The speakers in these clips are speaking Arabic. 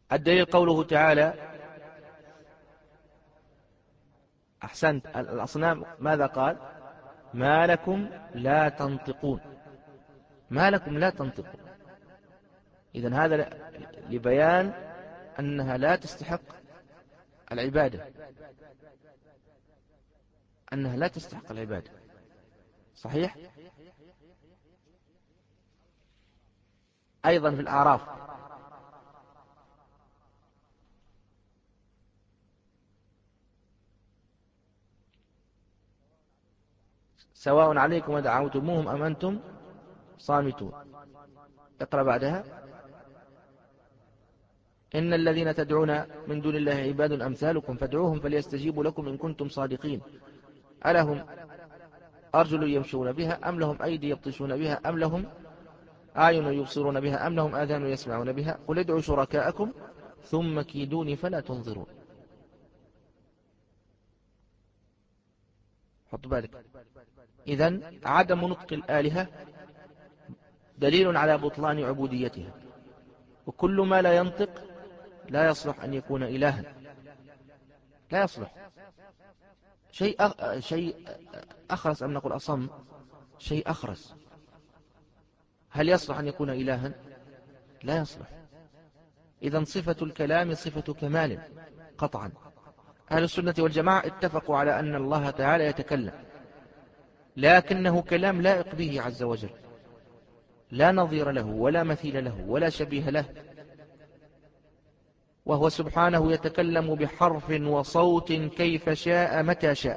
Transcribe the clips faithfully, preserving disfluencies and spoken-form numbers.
الدليل قوله تعالى أحسنت الأصنام ماذا قال؟ ما لكم لا تنطقون، ما لكم لا تنطقون. إذن هذا لبيان أنها لا تستحق العبادة، أنها لا تستحق العبادة. صحيح؟ أيضا في الأعراف سواء عليكم ودعوتموهم أم أنتم صامتون. اقرأ بعدها. إن الذين تدعون من دون الله عباد أمثالكم فادعوهم فليستجيبوا لكم إن كنتم صادقين. ألهم أرجل يمشون بها أم لهم أيدي يبطشون بها أم لهم أعين يبصرون بها أم لهم آذان يسمعون بها قل ادعوا شركاءكم ثم كيدوني فلا تنظرون. حط بالك. إذن عدم نطق الآلهة دليل على بطلان عبوديتها، وكل ما لا ينطق لا يصلح أن يكون إلها، لا يصلح. شيء أخ... شيء أخرس أم نقول أصم، شيء أخرس هل يصلح أن يكون إلها؟ لا يصلح. إذن صفة الكلام صفة كمال قطعا. أهل السنة والجماعة اتفقوا على أن الله تعالى يتكلم، لكنه كلام لائق به عز وجل، لا نظير له ولا مثيل له ولا شبيه له، وهو سبحانه يتكلم بحرف وصوت كيف شاء متى شاء.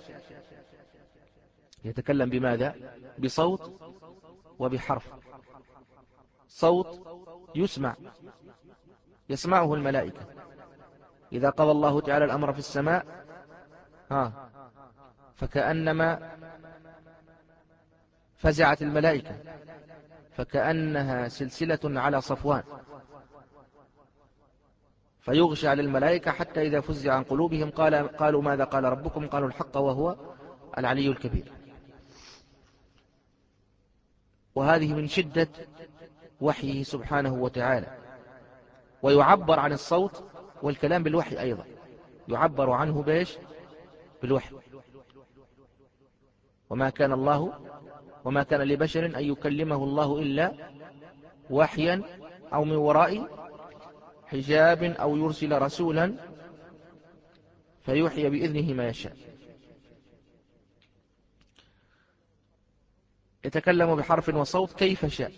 يتكلم بماذا؟ بصوت وبحرف. صوت يسمع، يسمعه الملائكة إذا قضى الله تعالى الأمر في السماء ها فكأنما فزعت الملائكة فكأنها سلسلة على صفوان، فيغشى على الملائكة حتى إذا فزع عن قلوبهم قال قالوا ماذا قال ربكم قالوا الحق وهو العلي الكبير. وهذه من شدة وحيه سبحانه وتعالى. ويعبر عن الصوت والكلام بالوحي أيضا، يعبر عنه بيش بالوحي. وما كان الله وما كان لبشر أن يكلمه الله إلا وحيا أو من وراء حجاب أو يرسل رسولا فيوحي بإذنه ما يشاء. يتكلم بحرف وصوت كيف شاء،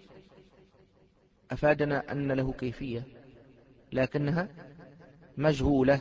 أفادنا أن له كيفية لكنها مجهولة.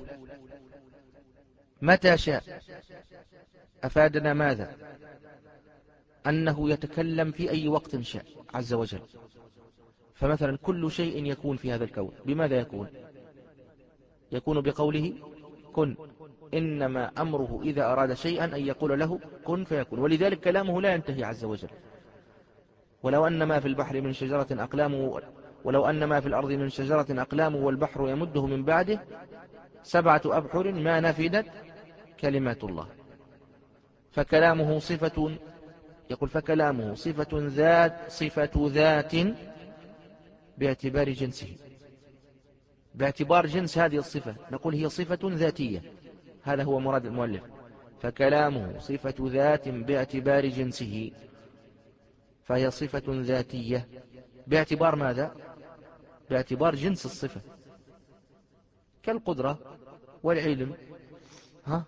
متى شاء أفادنا ماذا؟ أنه يتكلم في أي وقت شاء عز وجل. فمثلا كل شيء يكون في هذا الكون بماذا يكون؟ يكون بقوله كن، إنما أمره إذا أراد شيئا أن يقول له كن فيكون. ولذلك كلامه لا ينتهي عز وجل. ولو أن ما في البحر من شجرة أقلام ولو أن ما في الأرض من شجرة أقلام والبحر يمده من بعده سبعة أبحر ما نفدت كلمات الله. فكلامه صفة، يقول فكلامه صفة ذات صفة ذات باعتبار جنسه، باعتبار جنس هذه الصفة نقول هي صفة ذاتية. هذا هو مراد المؤلف. فكلامه صفة ذات باعتبار جنسه، فهي صفة ذاتية باعتبار ماذا؟ باعتبار جنس الصفة، كالقدرة والعلم ها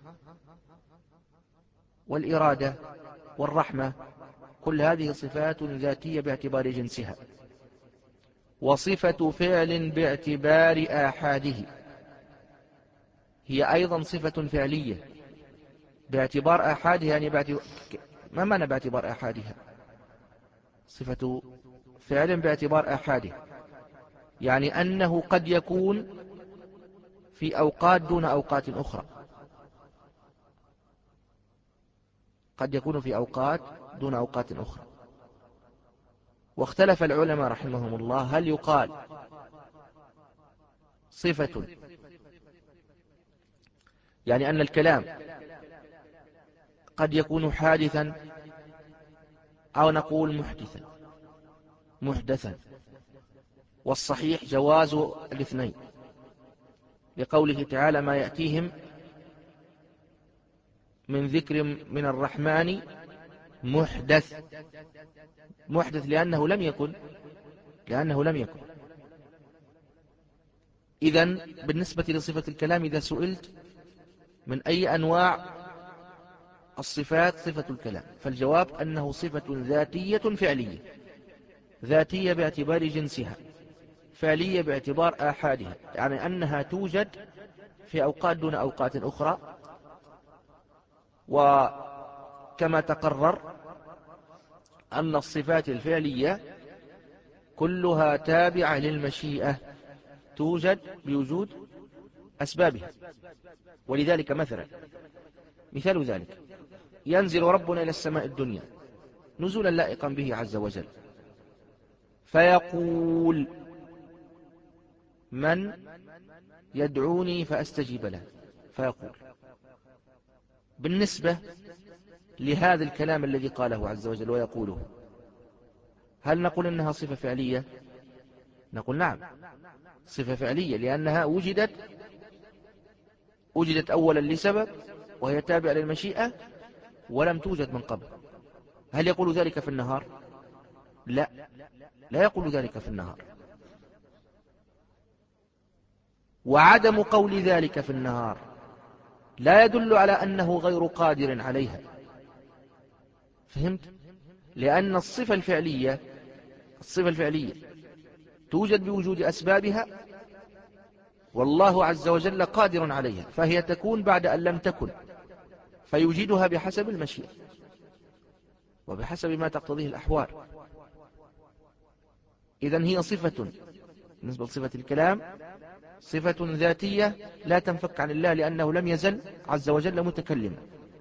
والإرادة والرحمة، كل هذه صفات ذاتية باعتبار جنسها. وصفة فعل باعتبار آحاده، هي أيضا صفة فعلية باعتبار آحادها. يعني باعتبار ما معنى باعتبار آحادها؟ صفة فعل باعتبار آحاده يعني أنه قد يكون في أوقات دون أوقات أخرى، قد يكون في أوقات دون أوقات أخرى. واختلف العلماء رحمهم الله هل يقال صفة يعني أن الكلام قد يكون حادثا أو نقول محدثا محدثا والصحيح جواز الاثنين. لقوله تعالى ما يأتيهم من ذكر من الرحمن محدث. محدث لأنه لم يكن لأنه لم يكن إذن بالنسبة لصفة الكلام إذا سئلت من أي أنواع الصفات صفة الكلام، فالجواب أنه صفة ذاتية فعلية. ذاتية باعتبار جنسها، فعلية باعتبار آحادها، يعني أنها توجد في أوقات دون أوقات أخرى. وكما تقرر أن الصفات الفعلية كلها تابعة للمشيئة، توجد بوجود أسبابها. ولذلك مثلا مثال ذلك ينزل ربنا إلى السماء الدنيا نزولا لائقا به عز وجل، فيقول من يدعوني فأستجيب له، فيقول. بالنسبة لهذا الكلام الذي قاله عز وجل ويقوله، هل نقول إنها صفة فعلية؟ نقول نعم، صفة فعلية، لأنها وجدت وجدت أولا لسبب وهي تابعة للمشيئة ولم توجد من قبل. هل يقول ذلك في النهار؟ لا، لا يقول ذلك في النهار. وعدم قول ذلك في النهار لا يدل على أنه غير قادر عليها. فهمت؟ لأن الصفة الفعلية الصفة الفعلية توجد بوجود أسبابها، والله عز وجل قادر عليها، فهي تكون بعد أن لم تكن، فيوجدها بحسب المشيئة وبحسب ما تقتضيه الأحوال. إذن هي صفة، بالنسبة لصفة الكلام صفة ذاتية لا تنفك عن الله، لأنه لم يزل عز وجل متكلما.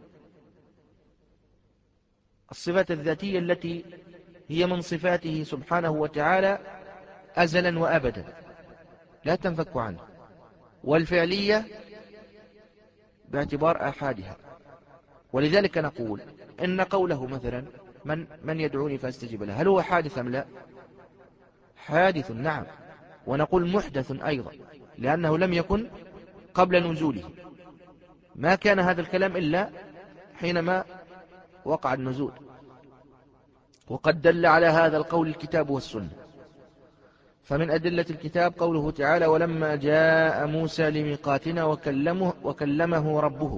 الصفة الذاتية التي هي من صفاته سبحانه وتعالى أزلا وأبدا لا تنفك عنه، والفعلية باعتبار آحادها. ولذلك نقول إن قوله مثلا من, من يدعوني فاستجيب له، هل هو حادث أم لا؟ حادث نعم. ونقول محدث أيضا، لأنه لم يكن قبل نزوله، ما كان هذا الكلام إلا حينما وقع النزول. وقد دل على هذا القول الكتاب والسنة. فمن أدلة الكتاب قوله تعالى ولما جاء موسى لميقاتنا وكلمه, وكلمه ربه.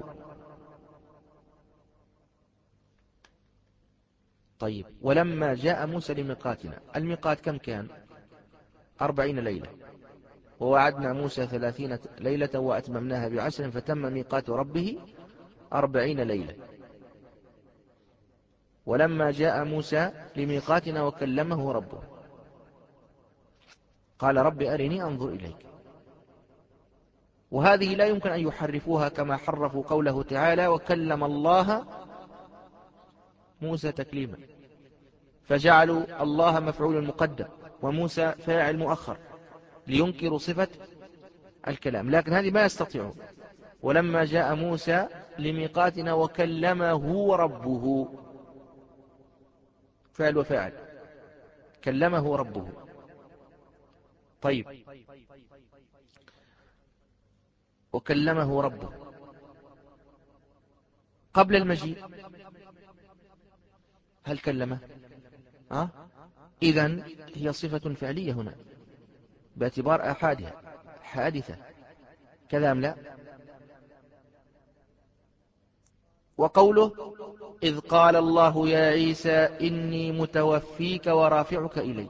طيب، ولما جاء موسى لميقاتنا، الميقات كم كان؟ أربعين ليلة، ووعدنا موسى ثلاثين ليلة وأتممناها بعشر فتم ميقات ربه أربعين ليلة. ولما جاء موسى لميقاتنا وكلمه ربه قال رب أرني أنظر إليك. وهذه لا يمكن أن يحرفوها كما حرفوا قوله تعالى وكلم الله موسى تكليما، فجعلوا الله مفعول مقدم وموسى فاعل مؤخر لينكروا صفة الكلام، لكن هذه ما يستطيعون. ولما جاء موسى لميقاتنا وكلمه ربه، فعل وفاعل، كلمه ربه. طيب، وكلمه ربه قبل المجيء هل كلمه؟ أه؟ إذن هي صفة فعلية هنا باعتبار آحادها، حادثة، كذا أم لا؟ وقوله إذ قال الله يا عيسى إني متوفيك ورافعك إلي.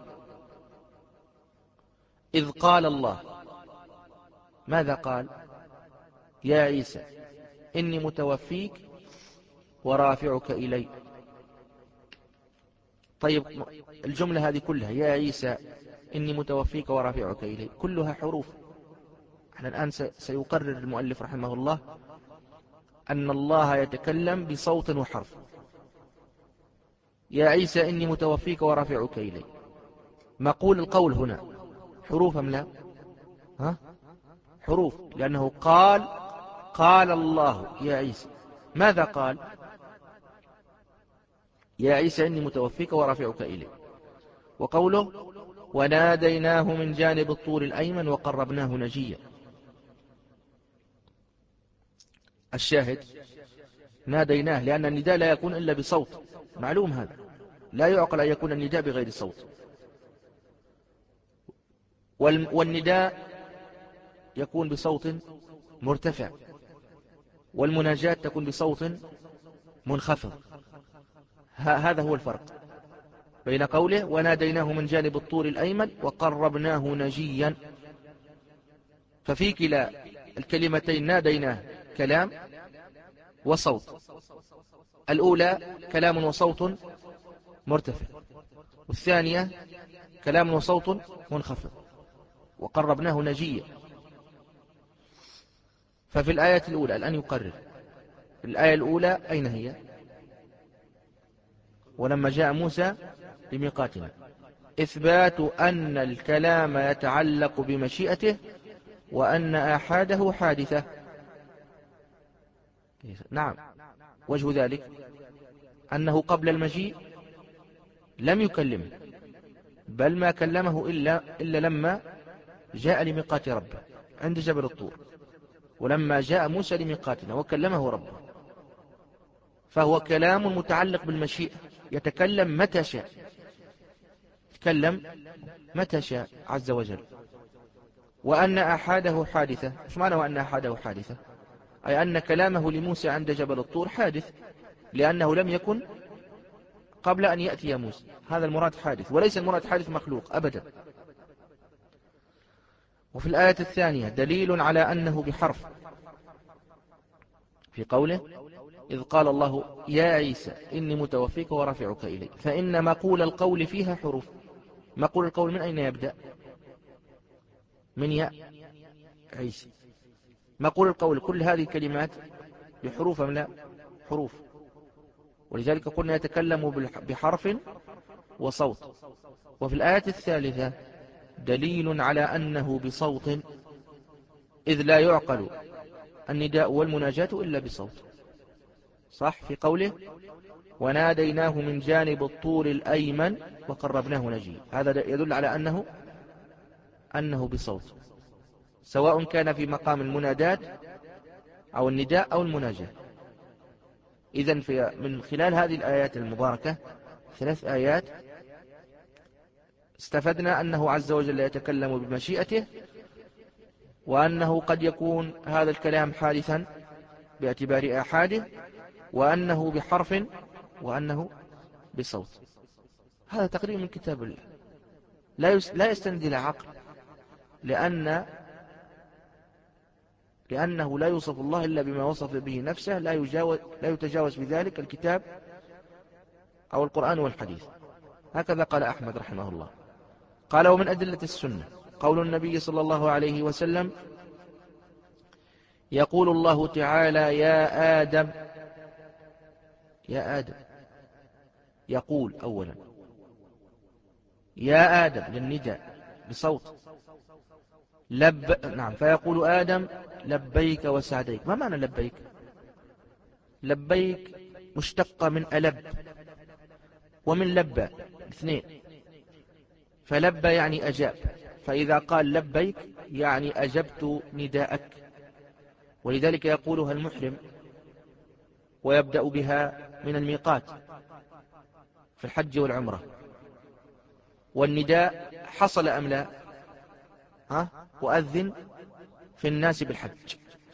إذ قال الله ماذا قال؟ يا عيسى إني متوفيك ورافعك إلي. طيب، الجملة هذه كلها يا عيسى إني متوفيك ورافعك إلي كلها حروف. احنا الآن سيقرر المؤلف رحمه الله أن الله يتكلم بصوت وحرف. يا عيسى إني متوفيك ورافعك إلي، مقول القول هنا حروف أم لا؟ ها؟ حروف، لأنه قال قال الله يا عيسى، ماذا قال؟ يا عيسى إني متوفيك ورافعك إلي. وقوله وناديناه من جانب الطور الأيمن وقربناه نجيا. الشاهد ناديناه، لأن النداء لا يكون إلا بصوت، معلوم هذا، لا يعقل أن يكون النداء بغير صوت. والنداء يكون بصوت مرتفع، والمناجاة تكون بصوت منخفض. هذا هو الفرق بين قوله وناديناه من جانب الطور الأيمن وقربناه نجيا. ففي كلا الكلمتين ناديناه كلام وصوت، الأولى كلام وصوت مرتفع، والثانية كلام وصوت منخفض، وقربناه نجيا. ففي الآية الأولى الآن يقرر، الآية الأولى أين هي؟ ولما جاء موسى لميقاتنا، إثبات أن الكلام يتعلق بمشيئته وأن آحاده حادثة. نعم، وجه ذلك أنه قبل المجيء لم يكلمه، بل ما كلمه إلا, إلا لما جاء لميقات ربه عند جبل الطور، ولما جاء موسى لميقاتنا وكلمه ربه، فهو كلام متعلق بالمشيئة، يتكلم متى شاء، يتكلم متى شاء عز وجل. وأن أحاده حادثة، مش معنى وأن أحاده حادثة؟ أي أن كلامه لموسى عند جبل الطور حادث، لأنه لم يكن قبل أن يأتي موسى، هذا المراد حادث، وليس المراد حادث مخلوق أبدا. وفي الآية الثانية دليل على أنه بحرف، في قوله إذ قال الله يا عيسى إني متوفيك ورافعك إلي، فإن مقول القول فيها حروف. مقول القول من أين يبدأ؟ من يا عيسى. مقول القول كل هذه الكلمات بحروف أم لا؟ حروف، ولذلك قلنا يتكلم بحرف وصوت. وفي الآية الثالثة دليل على أنه بصوت، إذ لا يعقل النداء والمناجاة إلا بصوت، صح؟ في قوله وناديناه من جانب الطور الأيمن وقربناه نجيا، هذا يدل على أنه أنه بصوت، سواء كان في مقام المنادات أو النداء أو المناجاة. إذن في من خلال هذه الآيات المباركة ثلاث آيات استفدنا أنه عز وجل يتكلم بمشيئته، وأنه قد يكون هذا الكلام حادثا باعتبار آحاده، وأنه بحرف، وأنه بصوت. هذا تقريب من كتاب الله، لا لا يستند إلى عقل، لأن لأنه لا يوصف الله إلا بما وصف به نفسه، لا يجاوز لا يتجاوز بذلك الكتاب أو القرآن والحديث. هكذا قال أحمد رحمه الله. قال ومن أدلة السنة قول النبي صلى الله عليه وسلم يقول الله تعالى يا آدم، يا آدم يقول أولا يا آدم للنداء بصوت لب، نعم، فيقول آدم لبيك وسعديك. ما معنى لبيك؟ لبيك مشتقة من ألب ومن لبى، اثنين، فلبى يعني أجاب، فإذا قال لبيك يعني أجبت نداءك، ولذلك يقولها المحرم ويبدأ بها من الميقات في الحج والعمرة. والنداء حصل أم لا؟ ها؟ وأذن في الناس بالحج،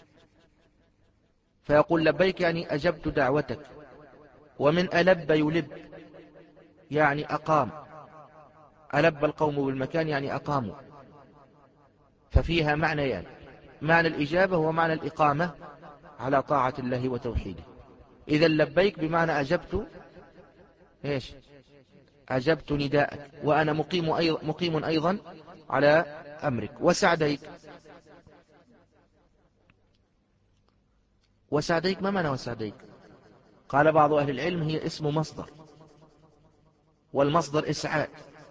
فيقول لبيك يعني أجبت دعوتك. ومن ألب يلب يعني أقام، ألب القوم بالمكان يعني أقاموا، ففيها معنيان، يعني معنى الإجابة ومعنى الإقامة على طاعة الله وتوحيده. إذا لبيك بمعنى أجبت إيش؟ أجبت نداءك، وأنا مقيم أيضا, مقيم أيضا على أمرك. وسعديك، وسعديك ما معنى وسعديك؟ قال بعض أهل العلم هي اسم مصدر، والمصدر إسعاد،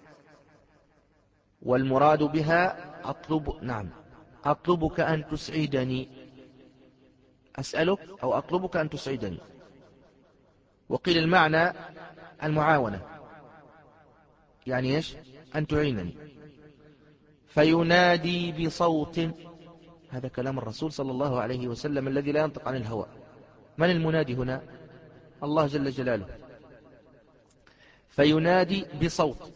والمراد بها أطلب، نعم، أطلبك أن تسعدني، أسألك أو أطلبك أن تسعدني. وقيل المعنى المعاونة، يعني إيش؟ أن تعينني. فينادي بصوت، هذا كلام الرسول صلى الله عليه وسلم الذي لا ينطق عن الهوى. من المنادي هنا؟ الله جل جلاله. فينادي بصوت.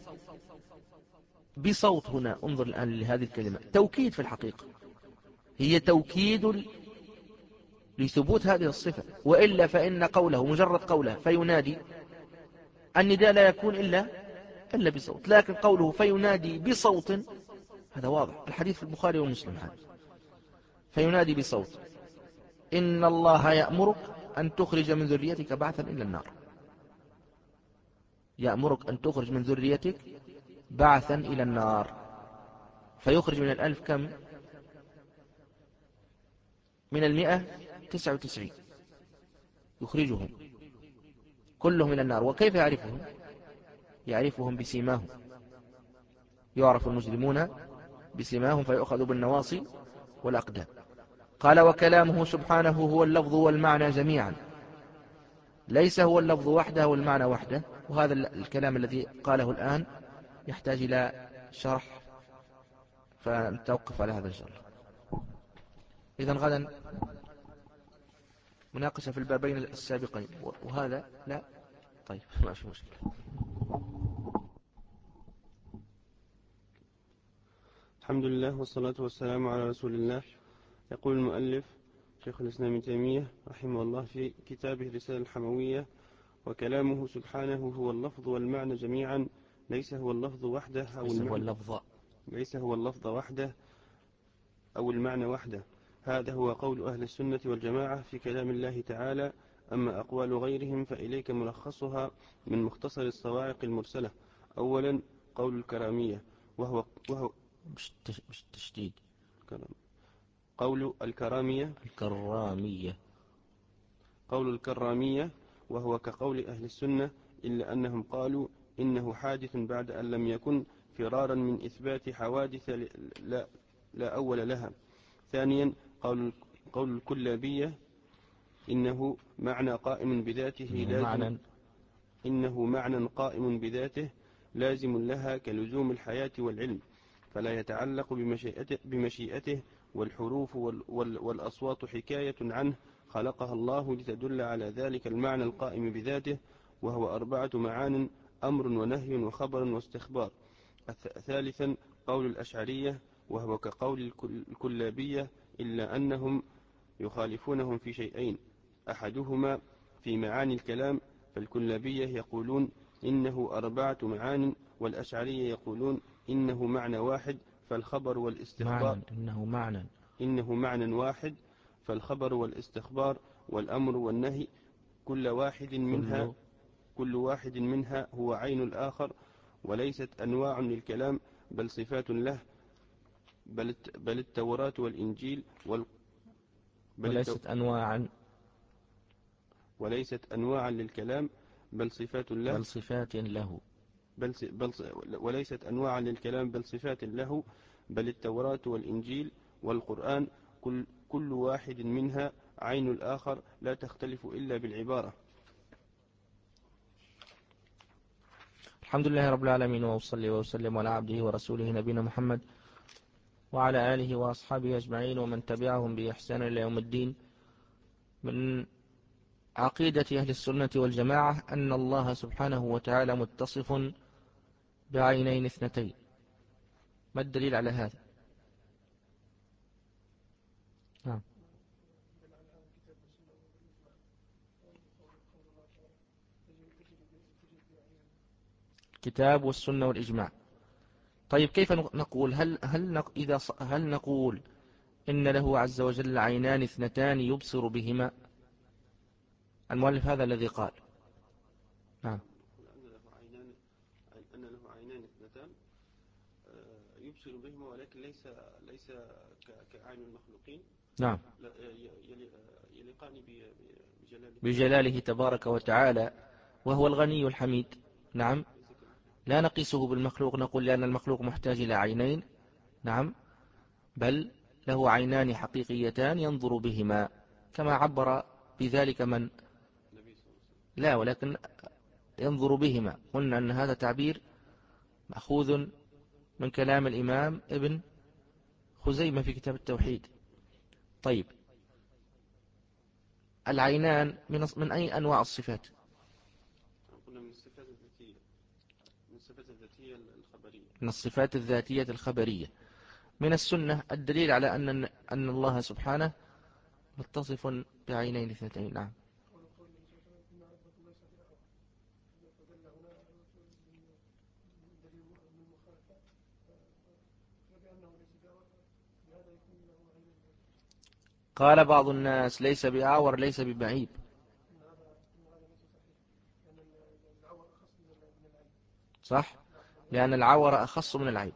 بصوت هنا انظر الآن لهذه الكلمة، توكيد في الحقيقة، هي توكيد لثبوت هذه الصفة، وإلا فإن قوله مجرد قوله فينادي النداء لا يكون إلا إلا بصوت، لكن قوله فينادي بصوت هذا واضح، الحديث في البخاري ومسلم هذا. فينادي بصوت إن الله يأمرك أن تخرج من ذريتك بعثا إلى النار. يأمرك أن تخرج من ذريتك بعثا إلى النار. فيخرج من الألف كم؟ من المئة تسعة وتسعين يخرجهم كلهم إلى النار. وكيف يعرفهم؟ يعرفهم بسيماهم، يعرف المجرمون بسيماهم فيؤخذ بالنواصي والأقدام. قال وكلامه سبحانه هو اللفظ والمعنى جميعا، ليس هو اللفظ وحده والمعنى وحده. وهذا الكلام الذي قاله الآن يحتاج إلى شرح، فنتوقف على هذا إن شاء الله. إذن غدا مناقشة في البابين السابقين، وهذا لا طيب ما في مشكلة. الحمد لله والصلاة والسلام على رسول الله. يقول المؤلف شيخ الإسلام ابن تيمية رحمه الله في كتابه الرسالة الحموية: وكلامه سبحانه هو اللفظ والمعنى جميعا، ليس هو اللفظ وحده أو ليس المعنى هو اللفظ ليس هو اللفظ وحده أو المعنى وحده. هذا هو قول أهل السنة والجماعة في كلام الله تعالى. أما أقوال غيرهم فإليك ملخصها من مختصر الصواعق المرسلة. أولا قول الكرامية وهو, وهو مش تشديد، قول الكرامية الكرامية قول الكرامية وهو كقول أهل السنة، إلا أنهم قالوا إنه حادث بعد أن لم يكن، فرارا من إثبات حوادث لا, لا أول لها. ثانيا قول, قول الكلابية إنه معنى قائم بذاته لازم معنى إنه معنى قائم بذاته لازم لها كلزوم الحياة والعلم، فلا يتعلق بمشيئته, بمشيئته والحروف وال وال والأصوات حكاية عنه خلقها الله لتدل على ذلك المعنى القائم بذاته، وهو أربعة معان: أمر ونهي وخبر واستخبار. ثالثا قول الأشعرية وهو كقول الكلابية، إلا أنهم يخالفونهم في شيئين: أحدهما في معاني الكلام، فالكلابية يقولون إنه أربعة معان، والأشعرية يقولون إنه معنى واحد، فالخبر والاستخبار معنى إنه معنى إنه معنى واحد فالخبر والاستخبار والأمر والنهي كل واحد منها كل, كل واحد منها هو عين الآخر، وليست أنواع للكلام بل صفات له، بل, بل التوراة والإنجيل وال بل وليست أنواعا وليست أنواعا للكلام بل صفات له بل صفات له بل, بل وليست أنواعا للكلام بل صفات له، بل التوراة والإنجيل والقرآن كل, كل واحد منها عين الآخر لا تختلف إلا بالعبارة. الحمد لله رب العالمين، وأصلي وأسلم على عبده ورسوله نبينا محمد وعلى آله وأصحابه أجمعين ومن تبعهم بإحسان إلى يوم الدين. من عقيدة أهل السنة والجماعة أن الله سبحانه وتعالى متصف بعينين اثنتين. ما الدليل على هذا؟ نعم. الكتاب والسنة والإجماع. طيب كيف نقول؟ هل هل إذا هل نقول إن له عز وجل عينان اثنتان يبصر بهما؟ المؤلف هذا الذي قال. نعم. أن له عينان اثنتان يبصر بهما، ولكن ليس ليس كعين المخلوقين. نعم. يليقان بجلاله بجلاله تبارك وتعالى، وهو الغني الحميد. نعم. لا نقيسه بالمخلوق نقول لأن المخلوق محتاج إلى عينين، نعم، بل له عينان حقيقيتان ينظر بهما كما عبر بذلك من لا، ولكن ينظر بهما. قلنا أن هذا تعبير مأخوذ من كلام الإمام ابن خزيمة في كتاب التوحيد، طيب العينان من من أي أنواع الصفات؟ قلنا من الصفات الذاتية، من الصفات الذاتية الخبرية. من الصفات الذاتية الخبرية. من السنة الدليل على أن أن الله سبحانه متصف بعينين اثنتين. نعم. قال بعض الناس ليس بأعور ليس ببعيد. صح، لأن العور أخص من العيب.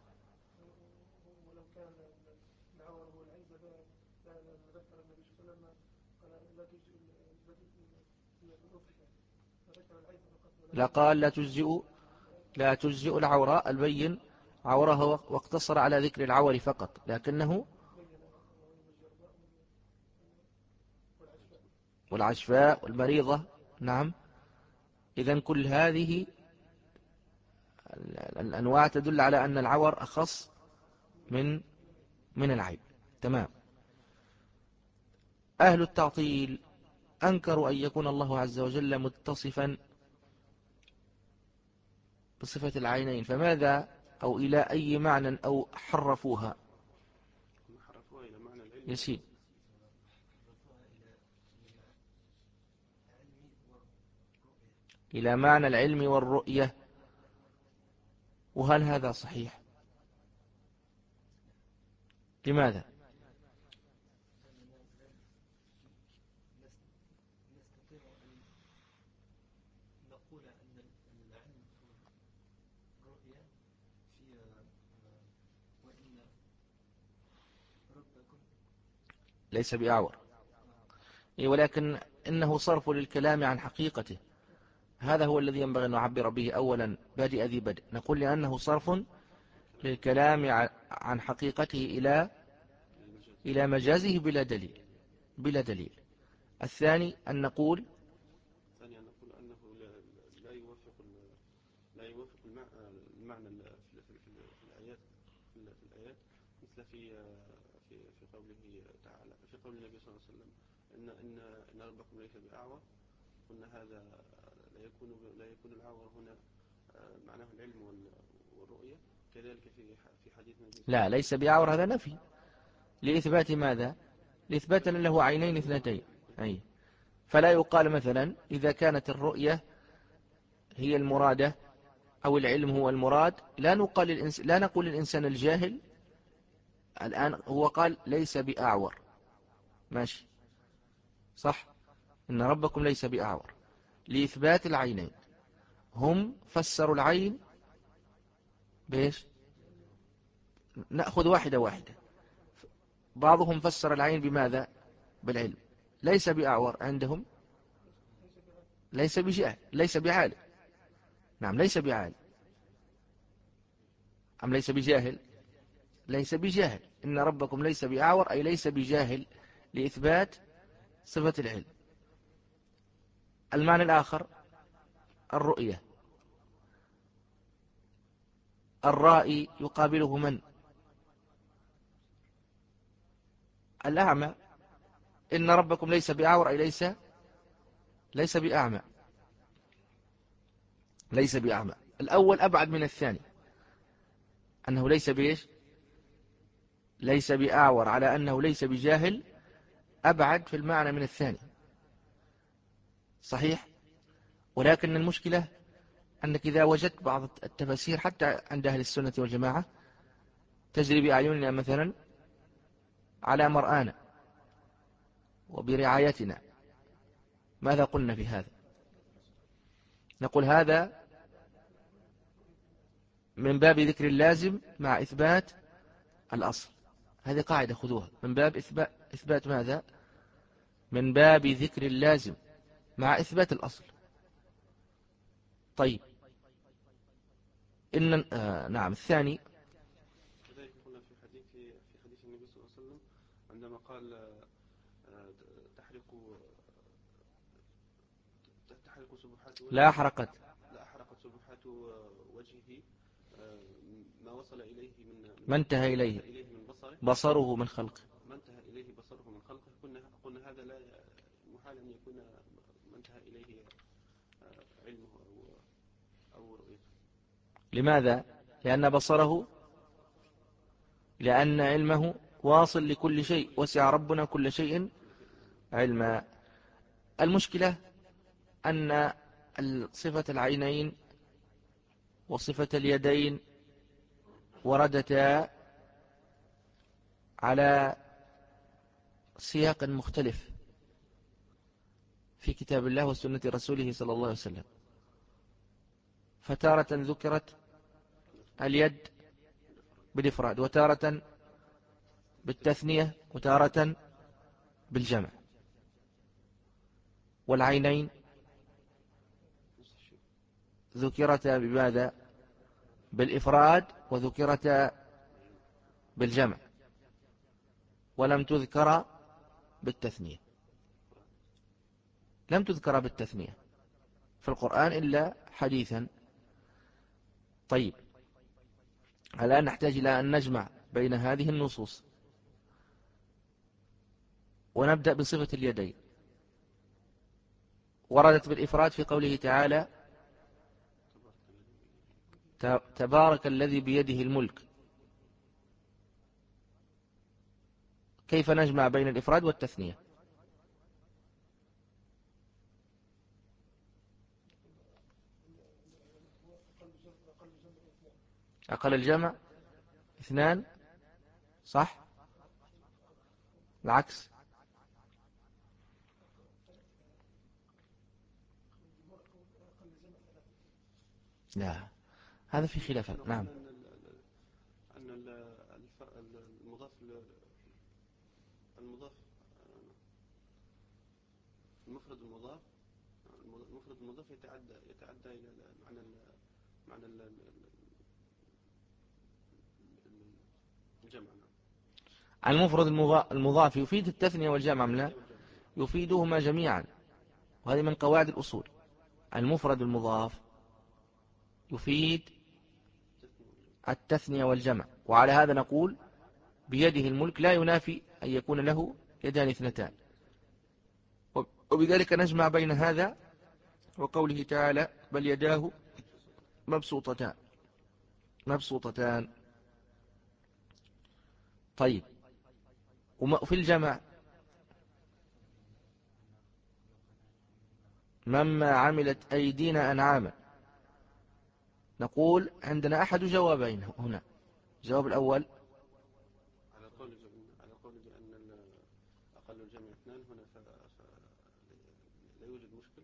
لا قال لا تجزئ لا تجزئ العوراء البين عوره، واقتصر على ذكر العور فقط، لكنه والعشفاء والمريضة. نعم. إذن كل هذه الأنواع تدل على أن العور أخص من من العيب. تمام. أهل التعطيل أنكروا أن يكون الله عز وجل متصفا بصفة العينين، فماذا أو إلى أي معنى أو حرفوها؟ حرفوها إلى معنى العلم. يسير. إلى معنى العلم والرؤية. وهل هذا صحيح؟ لماذا؟ ليس بأعور، ولكن إنه صرف للكلام عن حقيقته. هذا هو الذي ينبغي أن نعبر به أولا بادئ ذي بدء. نقول لأنه صرف للكلام عن حقيقته إلى إلى مجازه بلا دليل بلا دليل. الثاني أن نقول الثاني أن نقول أنه لا يوافق لا يوافق المعنى في في الآيات في الآيات مثل في في في قوله تعالى، في قول النبي صلى الله عليه وسلم إن إن إن ربكم ليس بأعور. قلنا هذا لا يكون لا يكون العور هنا معناه العلم والرؤية. كذلك في في حديث النبي لا، ليس بأعور هذا نفي لإثبات ماذا؟ لإثبات أن له عينين اثنتين. أي فلا يقال مثلا إذا كانت الرؤية هي المرادة أو العلم هو المراد، لا نقول للإنسان لا نقول للإنسان الجاهل الآن هو قال ليس بأعور، ماشي صح، إن ربكم ليس بأعور لإثبات العينين. هم فسروا العين بإيش؟ نأخذ واحدة واحدة. بعضهم فسر العين بماذا؟ بالعلم. ليس بأعور عندهم ليس بجاهل، ليس بعالم. نعم ليس بعالم. أم ليس بجاهل؟ ليس بجاهل. إن ربكم ليس بأعور أي ليس بجاهل لإثبات صفة العلم. المعنى الآخر الرؤية. الرائي يقابله من؟ الأعمى. إن ربكم ليس بأعور أي ليس ليس بأعمى ليس بأعمى. الأول أبعد من الثاني، أنه ليس بإيش؟ ليس بأعور، على أنه ليس بجاهل أبعد في المعنى من الثاني. صحيح. ولكن المشكلة أنك إذا وجدت بعض التفاسير حتى عند أهل السنة والجماعة تجري بأعيننا مثلا على مرآنا وبرعايتنا، ماذا قلنا في هذا؟ نقول هذا من باب ذكر اللازم مع إثبات الأصل. هذه قاعدة خذوها، من باب إثبات, إثبات ماذا؟ من باب ذكر اللازم مع إثبات الأصل. طيب إن آه نعم. الثاني كذلك قلنا في حديث في حديث النبي صلى الله عليه وسلم عندما قال تحرق تحرق سبحات لا أحرقت لا أحرقت سبحات وجهه ما وصل إليه من ما انتهى إليه من بصره بصره من خلقه ما انتهى إليه بصره محال أن يكون ما انتهى إليه علمه أو أو رؤيته. لماذا؟ لأن بصره، لأن علمه واصل لكل شيء، وسع ربنا كل شيء علما. المشكلة أن صفة العينين وصفة اليدين وردتا على سياق مختلف في كتاب الله وسنة رسوله صلى الله عليه وسلم، فتارة ذكرت اليد بالإفراد، وتارة بالتثنية، وتارة بالجمع. والعينين ذكرتا بماذا؟ بالإفراد، وذكرتا بالجمع، ولم تذكر بالتثنية. لم تذكر بالتثنية في القرآن إلا حديثا. طيب، الآن نحتاج إلى أن نجمع بين هذه النصوص، ونبدأ بصفة اليدين. وردت بالإفراد في قوله تعالى: تبارك الذي بيده الملك. كيف نجمع بين الإفراد والتثنية؟ أقل الجمع اثنان، صح؟ العكس. لا، هذا في خلاف. نعم. أن المضاف المضاف المفرد المضاف المفرد المضاف يتعدى يتعدى إلى معنى معنى الجمع. المفرد المضاف يفيد التثنية والجمع أم لا؟ يفيدهما جميعا، وهذه من قواعد الأصول. المفرد المضاف يفيد التثنية والجمع، وعلى هذا نقول بيده الملك لا ينافي أن يكون له يدان اثنتان. وبذلك نجمع بين هذا وقوله تعالى: بل يداه مبسوطتان مبسوطتان. طيب، وفي الجمع: مما عملت أيدينا أنعاما. نقول عندنا أحد جوابين هنا. الجواب الأول: على قول على قول بأن أقل الجمع اثنان هنا فلا يوجد مشكل،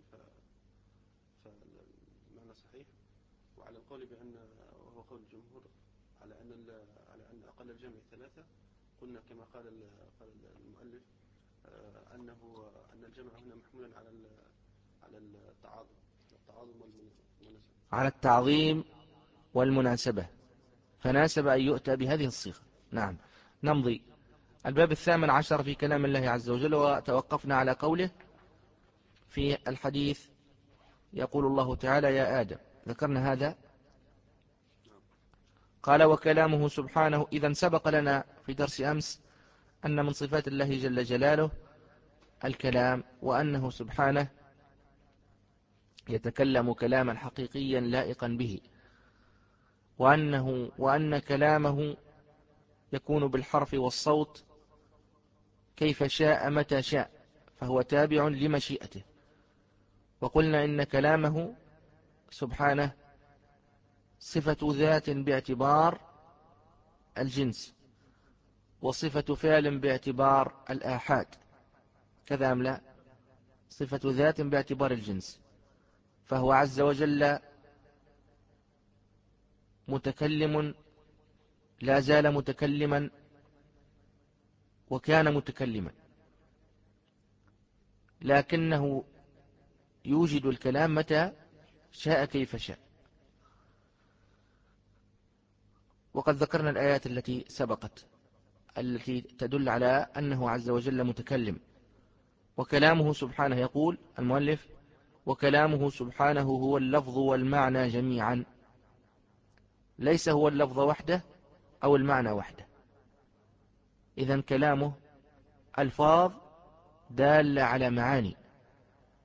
فالمعنى صحيح. وعلى القول بأن وهو قول الجمهور على أن على أن أقل الجمع ثلاثة، قلنا كما قال قال المؤلف أنه أن الجمع هنا محمولا على على التعاظم التعاظم والمناسبة، على التعظيم والمناسبة، فناسب أن يؤتى بهذه الصيغة. نعم. نمضي. الباب الثامن عشر في كلام الله عز وجل، وتوقفنا على قوله في الحديث: يقول الله تعالى: يا آدم. ذكرنا هذا. قال: وكلامه سبحانه. إذن سبق لنا في درس أمس أن من صفات الله جل جلاله الكلام، وأنه سبحانه يتكلم كلاما حقيقيا لائقا به، وأنه وأن كلامه يكون بالحرف والصوت كيف شاء متى شاء، فهو تابع لمشيئته. وقلنا إن كلامه سبحانه صفة ذات باعتبار الجنس، وصفة فعل باعتبار الآحاد، كذا أم لا؟ صفة ذات باعتبار الجنس، فهو عز وجل متكلم، لا زال متكلما، وكان متكلما، لكنه يوجد الكلام متى شاء كيف شاء. وقد ذكرنا الآيات التي سبقت التي تدل على أنه عز وجل متكلم. وكلامه سبحانه، يقول المؤلف: وكلامه سبحانه هو اللفظ والمعنى جميعا، ليس هو اللفظ وحده أو المعنى وحده. إذن كلامه ألفاظ دالة على معاني،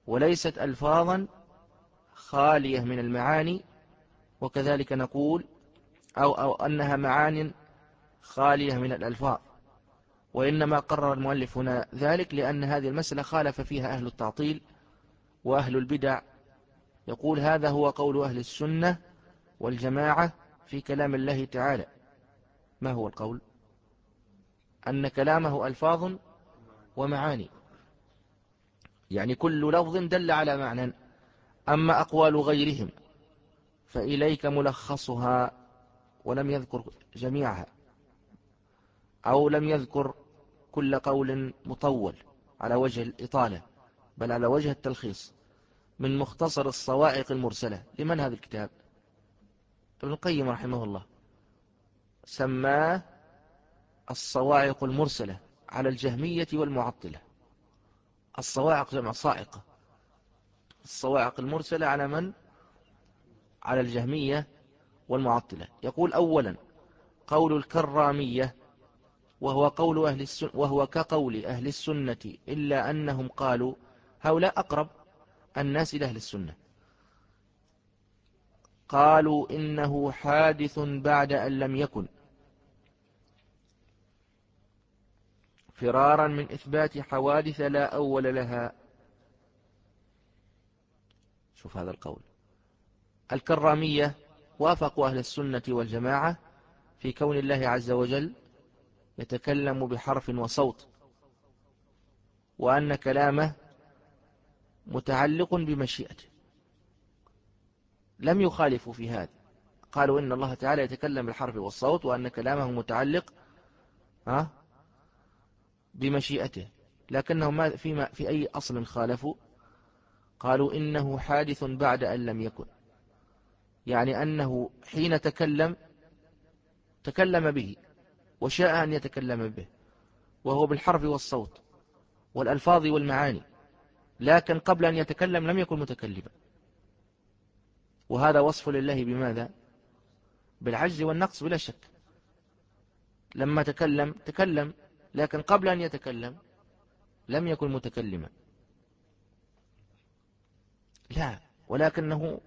وليست ألفاظا خالية من المعاني، وكذلك نقول أو, أو أنها معان خالية من الألفاظ. وإنما قرر المؤلف هنا ذلك لأن هذه المسألة خالف فيها أهل التعطيل وأهل البدع. يقول هذا هو قول أهل السنة والجماعة في كلام الله تعالى. ما هو القول؟ أن كلامه ألفاظ ومعاني، يعني كل لفظ دل على معنى. أما أقوال غيرهم فإليك ملخصها، ولم يذكر جميعها، أو لم يذكر كل قول مطول على وجه الإطالة، بل على وجه التلخيص، من مختصر الصواعق المرسلة. لمن هذا الكتاب؟ ابن القيم رحمه الله سماه الصواعق المرسلة على الجهمية والمعطلة. الصواعق جمع صاعقة، الصواعق المرسلة على من؟ على الجهمية والمعطلة. يقول أولا قول الكرامية، وهو قول أهل السنة، وهو كقول أهل السنة إلا أنهم قالوا، هؤلاء أقرب الناس إلى أهل السنة، قالوا إنه حادث بعد أن لم يكن، فرارا من إثبات حوادث لا أول لها. شوف هذا القول. الكرامية وافقوا أهل السنة والجماعة في كون الله عز وجل يتكلم بحرف وصوت، وأن كلامه متعلق بمشيئته. لم يخالفوا في هذا، قالوا إن الله تعالى يتكلم بالحرف والصوت، وأن كلامه متعلق ها بمشيئته. لكنهم فيما في أي أصل خالفوا؟ قالوا إنه حادث بعد أن لم يكن، يعني أنه حين تكلم تكلم به وشاء أن يتكلم به، وهو بالحرف والصوت والألفاظ والمعاني، لكن قبل أن يتكلم لم يكن متكلما. وهذا وصف لله بماذا؟ بالعجز والنقص بلا شك. لما تكلم تكلم، لكن قبل أن يتكلم لم يكن متكلما. لا، ولكنه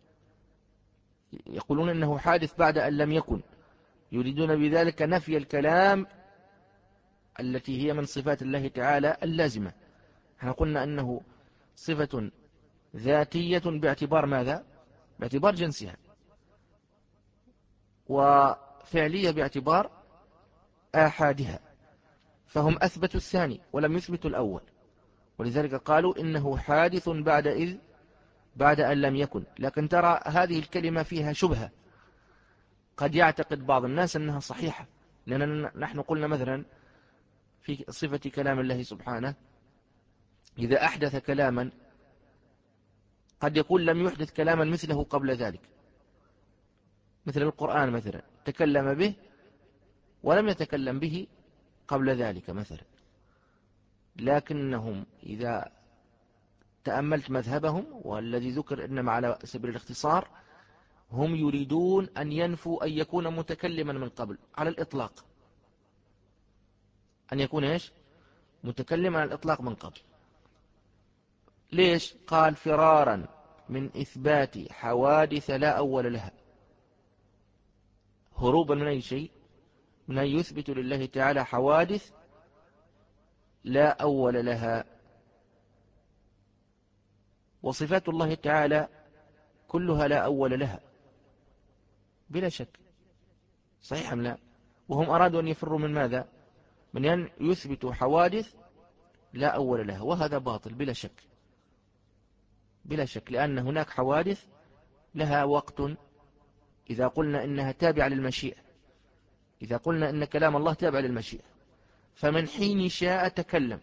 يقولون إنه حادث بعد أن لم يكن، يريدون بذلك نفي الكلام التي هي من صفات الله تعالى اللازمة. احنا قلنا أنه صفة ذاتية باعتبار ماذا؟ باعتبار جنسها، وفعلية باعتبار آحادها، فهم أثبتوا الثاني ولم يثبتوا الأول، ولذلك قالوا إنه حادث بعد إذ بعد أن لم يكن. لكن ترى هذه الكلمة فيها شبهة، قد يعتقد بعض الناس أنها صحيحة، لأننا نحن قلنا مثلا في صفة كلام الله سبحانه إذا أحدث كلاما قد يقول لم يحدث كلاما مثله قبل ذلك، مثل القرآن مثلا تكلم به ولم يتكلم به قبل ذلك مثلا. لكنهم إذا تأملت مذهبهم، والذي ذكر إنما على سبيل الاختصار، هم يريدون أن ينفوا أن يكون متكلما من قبل على الإطلاق، أن يكون إيش؟ متكلما على الإطلاق من قبل. ليش؟ قال فرارا من إثبات حوادث لا أول لها، هروبا من أي شيء؟ من أن يثبت لله تعالى حوادث لا أول لها. وصفات الله تعالى كلها لا أول لها بلا شك، صحيح أم لا؟ وهم أرادوا أن يفروا من ماذا؟ من أن يثبتوا حوادث لا أول لها، وهذا باطل بلا شك، بلا شك، لأن هناك حوادث لها وقت. إذا قلنا إنها تابعة للمشيئة، إذا قلنا إن كلام الله تابع للمشيئة، فمن حين شاء تكلم،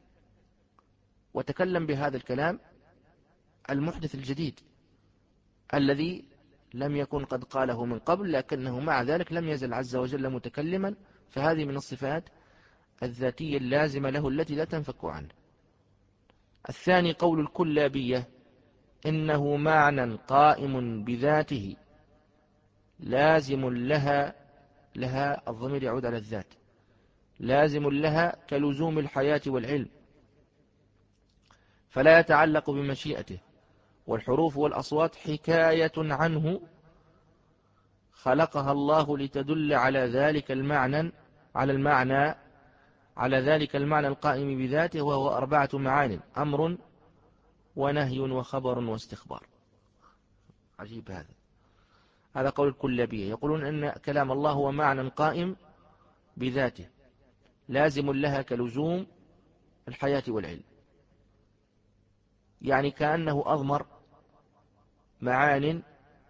وتكلم بهذا الكلام المحدث الجديد الذي لم يكن قد قاله من قبل، لكنه مع ذلك لم يزل عز وجل متكلما. فهذه من الصفات الذاتية اللازمة له التي لا تنفك عنه. الثاني قول الكلابية، إنه معنى قائم بذاته لازم لها لها الضمير يعود على الذات، لازم لها كلزوم الحياة والعلم، فلا يتعلق بمشيئته، والحروف والأصوات حكاية عنه خلقها الله لتدل على ذلك المعنى على المعنى على ذلك المعنى القائم بذاته، وهو أربعة معان: أمر ونهي وخبر واستخبار. عجيب هذا. هذا قول الكلابية، يقولون أن كلام الله هو معنى قائم بذاته لازم لها كلزوم الحياة والعلم، يعني كأنه أضمر معان،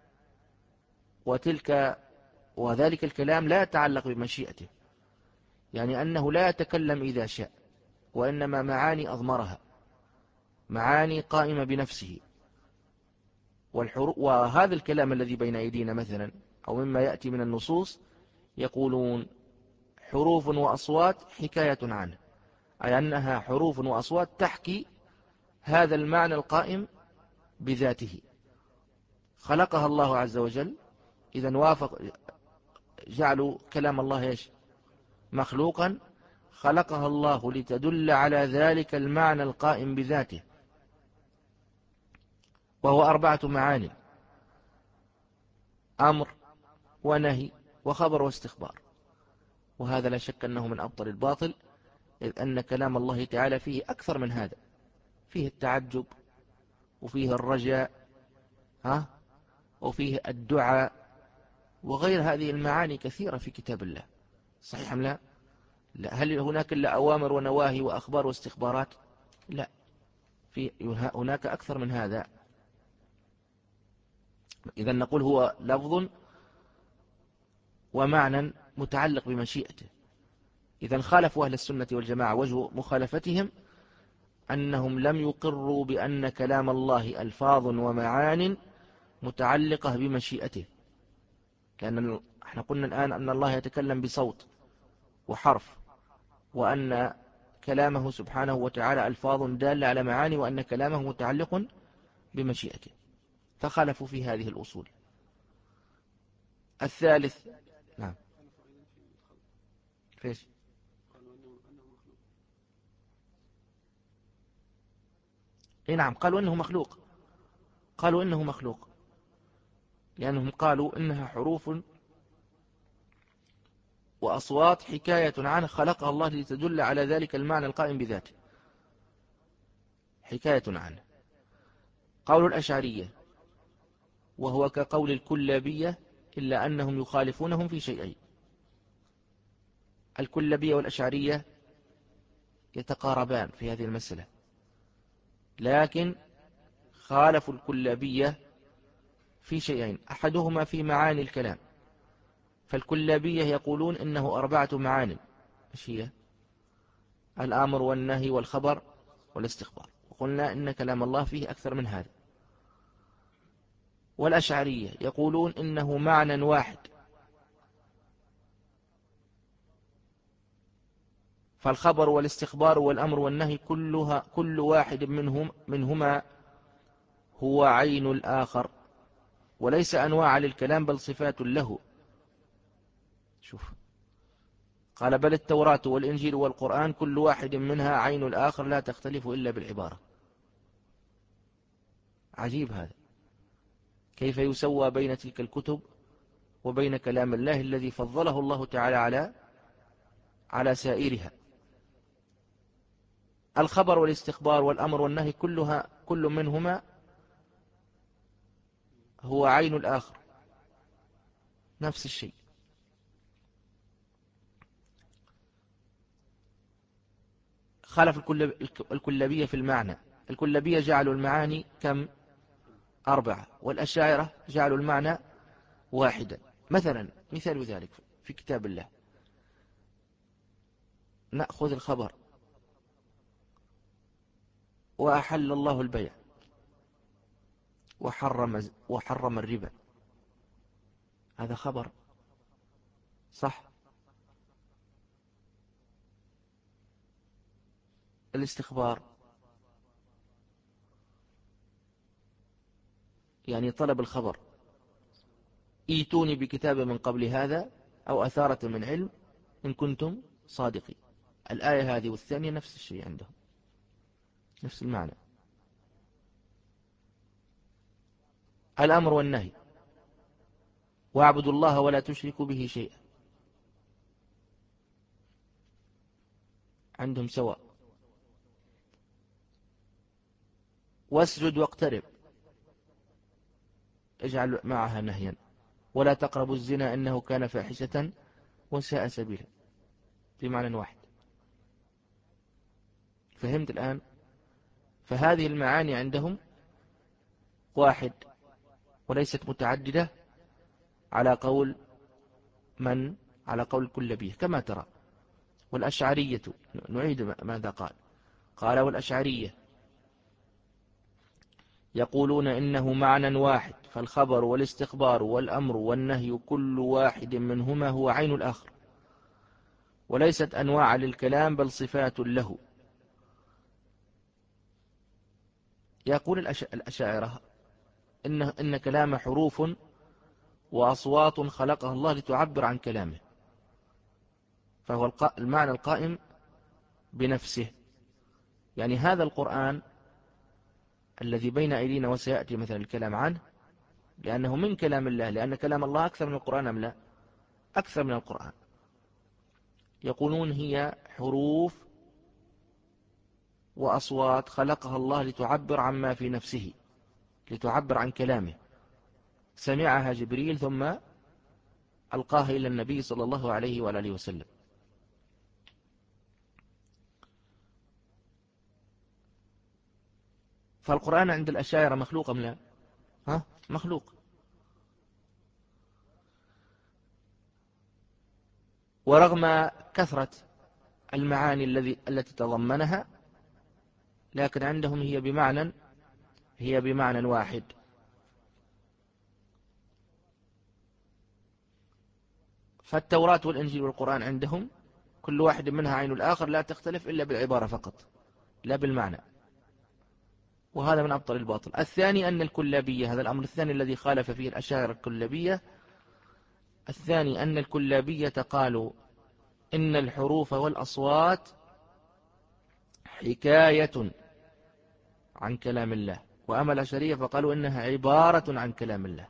وتلك وذلك الكلام لا يتعلق بمشيئته، يعني أنه لا يتكلم إذا شاء، وإنما معاني أضمرها، معاني قائمة بنفسه. وهذا الكلام الذي بين أيدينا مثلا أو مما يأتي من النصوص يقولون حروف وأصوات حكاية عنه، أي أنها حروف وأصوات تحكي هذا المعنى القائم بذاته، خلقها الله عز وجل. إذا وافق جعلوا كلام الله إيش؟ مخلوقا، خلقها الله لتدل على ذلك المعنى القائم بذاته، وهو أربعة معاني: أمر ونهي وخبر واستخبار. وهذا لا شك أنه من أبطل الباطل، إذ أن كلام الله تعالى فيه أكثر من هذا، فيه التعجب وفيه الرجاء ها وفيه الدعاء وغير هذه المعاني كثيرة في كتاب الله. صحيح أم لا؟ لا. هل هناك إلا أوامر ونواهي وأخبار واستخبارات؟ لا، في هناك أكثر من هذا. إذا نقول هو لفظ ومعنى متعلق بمشيئته. إذا خالفوا أهل السنة والجماعة، وجه مخالفتهم أنهم لم يقروا بأن كلام الله ألفاظ ومعان متعلقة بمشيئته، لأن احنا قلنا الآن أن الله يتكلم بصوت وحرف، وأن كلامه سبحانه وتعالى ألفاظ دالة على معاني، وأن كلامه متعلق بمشيئته، فخالفوا في هذه الأصول. الثالث، نعم، فيش إيه نعم، قالوا إنه مخلوق، قالوا إنه مخلوق لأنهم قالوا إنها حروف وأصوات حكاية عنه خلقها الله لتدل على ذلك المعنى القائم بذاته، حكاية عنه. قول الأشعرية وهو كقول الكلابية، إلا أنهم يخالفونهم في شيئين. الكلابية والأشعرية يتقاربان في هذه المسألة، لكن خالفوا الكلابية في شيئين: أحدهما في معاني الكلام، فالكلابية يقولون إنه أربعة معاني، إيش هي؟ الأمر والنهي والخبر والاستخبار، وقلنا إن كلام الله فيه أكثر من هذا. والأشعرية يقولون إنه معنى واحد، فالخبر والاستخبار والأمر والنهي كلها كل واحد منهم منهما هو عين الآخر، وليس أنواع للكلام بل صفات له. شوف، قال: بل التوراة والإنجيل والقرآن كل واحد منها عين الآخر لا تختلف إلا بالعبارة. عجيب هذا، كيف يسوى بين تلك الكتب وبين كلام الله الذي فضله الله تعالى على على سائرها. الخبر والاستخبار والأمر والنهي كلها كل منهما هو عين الآخر، نفس الشيء. خالف الكلابية في المعنى. الكلابية جعلوا المعاني كم؟ أربعة، والأشاعرة جعلوا المعنى واحدا. مثلا مثال ذلك في كتاب الله، نأخذ الخبر: وأحل الله البيع وحرم وحرم الربا، هذا خبر صح. الاستخبار يعني طلب الخبر: ايتوني بكتاب من قبل هذا أو أثارة من علم إن كنتم صادقين. الآية هذه والثانية نفس الشيء عندهم، نفس المعنى. الأمر والنهي، واعبدوا الله ولا تشركوا به شيئا، عندهم سواء. واسجد واقترب، اجعل معها نهيا. ولا تقربوا الزنا إنه كان فاحشة وساء سبيلا، بمعنى واحد. فهمت الآن؟ فهذه المعاني عندهم واحد وليست متعددة، على قول من؟ على قول الكلابية كما ترى. والأشعرية، نعيد ماذا قال. قال والأشعرية يقولون إنه معنى واحد، فالخبر والاستخبار والأمر والنهي كل واحد منهما هو عين الآخر، وليست أنواع للكلام بل صفات له. يقول الأشاعرة إن, إن كلام حروف وأصوات خلقها الله لتعبر عن كلامه، فهو المعنى القائم بنفسه. يعني هذا القرآن الذي بين أيدينا وسيأتي مثلا الكلام عنه، لأنه من كلام الله، لأن كلام الله أكثر من القرآن أم لا؟ أكثر من القرآن. يقولون هي حروف وأصوات خلقها الله لتعبر عما في نفسه، لتعبر عن كلامه، سمعها جبريل ثم ألقاها إلى النبي صلى الله عليه وآله وسلم. فالقرآن عند الأشاعرة مخلوق أم لا؟ ها؟ مخلوق. ورغم كثرة المعاني الذي التي تضمنها، لكن عندهم هي بمعنى هي بمعنى واحد. فالتوراة والإنجيل والقرآن عندهم كل واحد منها عين الآخر، لا تختلف إلا بالعبارة فقط لا بالمعنى. وهذا من أبطل الباطل. الثاني أن الكلابية، هذا الأمر الثاني الذي خالف فيه الأشاعرة الكلابية. الثاني أن الكلابية قالوا إن الحروف والأصوات حكاية عن كلام الله، وأما الأشعرية فقالوا إنها عبارة عن كلام الله.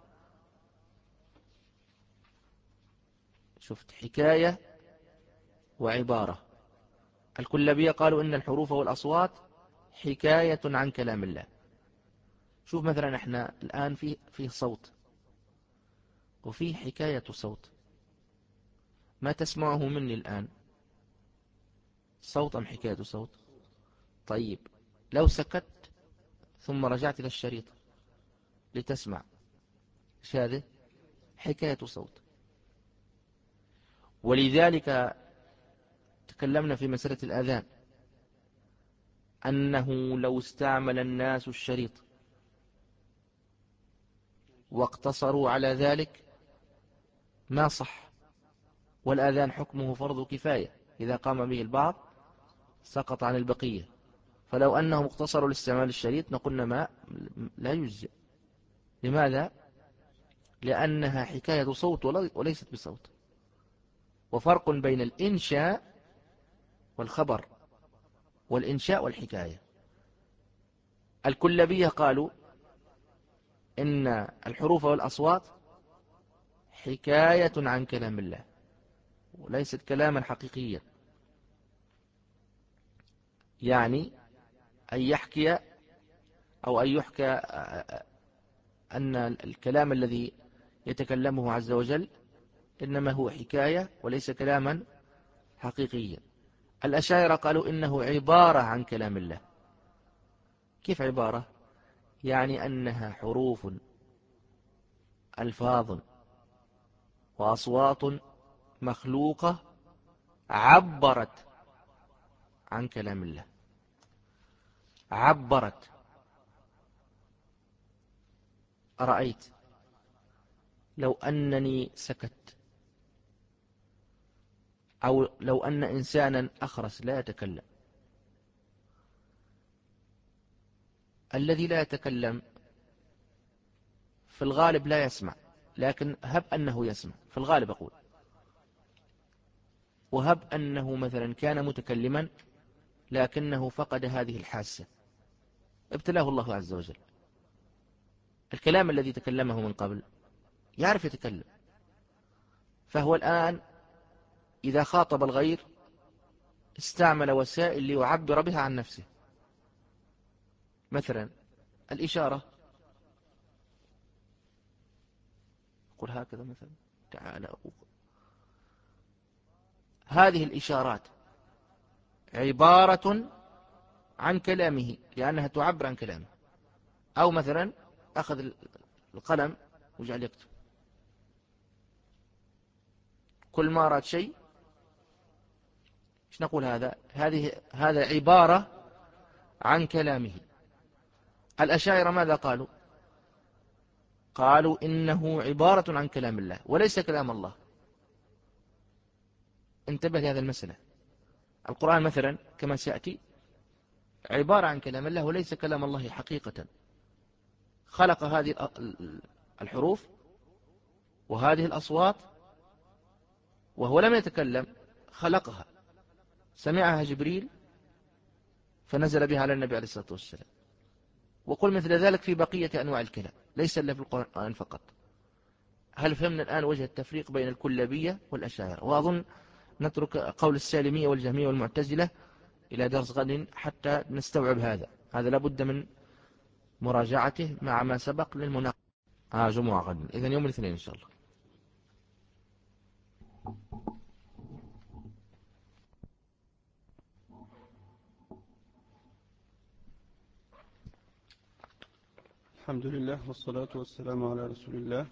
شفت، حكاية وعبارة. الكلابية قالوا إن الحروف والأصوات حكاية عن كلام الله. شوف مثلا احنا الآن في فيه صوت وفيه حكاية صوت، ما تسمعه مني الآن صوت أم حكاية صوت؟ طيب لو سكت ثم رجعت إلى الشريط لتسمع، ايش هذا؟ حكاية صوت. ولذلك تكلمنا في مسألة الآذان أنه لو استعمل الناس الشريط واقتصروا على ذلك ما صح. والآذان حكمه فرض كفاية، إذا قام به البعض سقط عن البقية. فلو أنهم اقتصروا لاستعمال الشريط نقولنا ما لا يجزئ. لماذا؟ لأنها حكاية صوت وليست بصوت. وفرق بين الإنشاء والخبر، والإنشاء والحكاية. الكلابية قالوا إن الحروف والأصوات حكاية عن كلام الله وليست كلاما حقيقيا، يعني أن يحكي أو أن يحكى أن الكلام الذي يتكلمه عز وجل إنما هو حكاية وليس كلاما حقيقيا. الأشاعرة قالوا إنه عبارة عن كلام الله. كيف عبارة؟ يعني أنها حروف، ألفاظ وأصوات مخلوقة عبرت عن كلام الله. عبرت. أرأيت لو أنني سكت، أو لو أن إنسانا أخرس لا يتكلم، الذي لا يتكلم في الغالب لا يسمع، لكن هب أنه يسمع في الغالب أقول، وهب أنه مثلا كان متكلما لكنه فقد هذه الحاسة، ابتلاه الله عز وجل. الكلام الذي تكلمه من قبل يعرف يتكلم، فهو الآن إذا خاطب الغير استعمل وسائل ليعبر بها عن نفسه، مثلا الإشارة، قل هكذا مثلا، تعالى أبوك. هذه الإشارات عبارة عن كلامه لأنها تعبر عن كلامه. أو مثلا أخذ القلم وجعل يكتب، كل ما أراد شيء إيش نقول؟ هذا هذه هذا عبارة عن كلامه. الأشاعرة ماذا قالوا؟ قالوا إنه عبارة عن كلام الله وليس كلام الله. انتبه لهذا المسألة. القرآن مثلا كما سيأتي عبارة عن كلام الله وليس كلام الله حقيقة. خلق هذه الحروف وهذه الأصوات وهو لم يتكلم، خلقها، سمعها جبريل فنزل بها على النبي عليه الصلاة والسلام. وقل مثل ذلك في بقية أنواع الكلام، ليس إلا في القرآن فقط. هل فهمنا الآن وجه التفريق بين الكلابية والأشاعرة؟ وأظن نترك قول السالمية والجهمية والمعتزلة إلى درس غد حتى نستوعب هذا. هذا لابد من مراجعته مع ما سبق للمناقشة. آه جمعة غد، إذن يوم الاثنين إن شاء الله. الحمد لله والصلاة والسلام على رسول الله.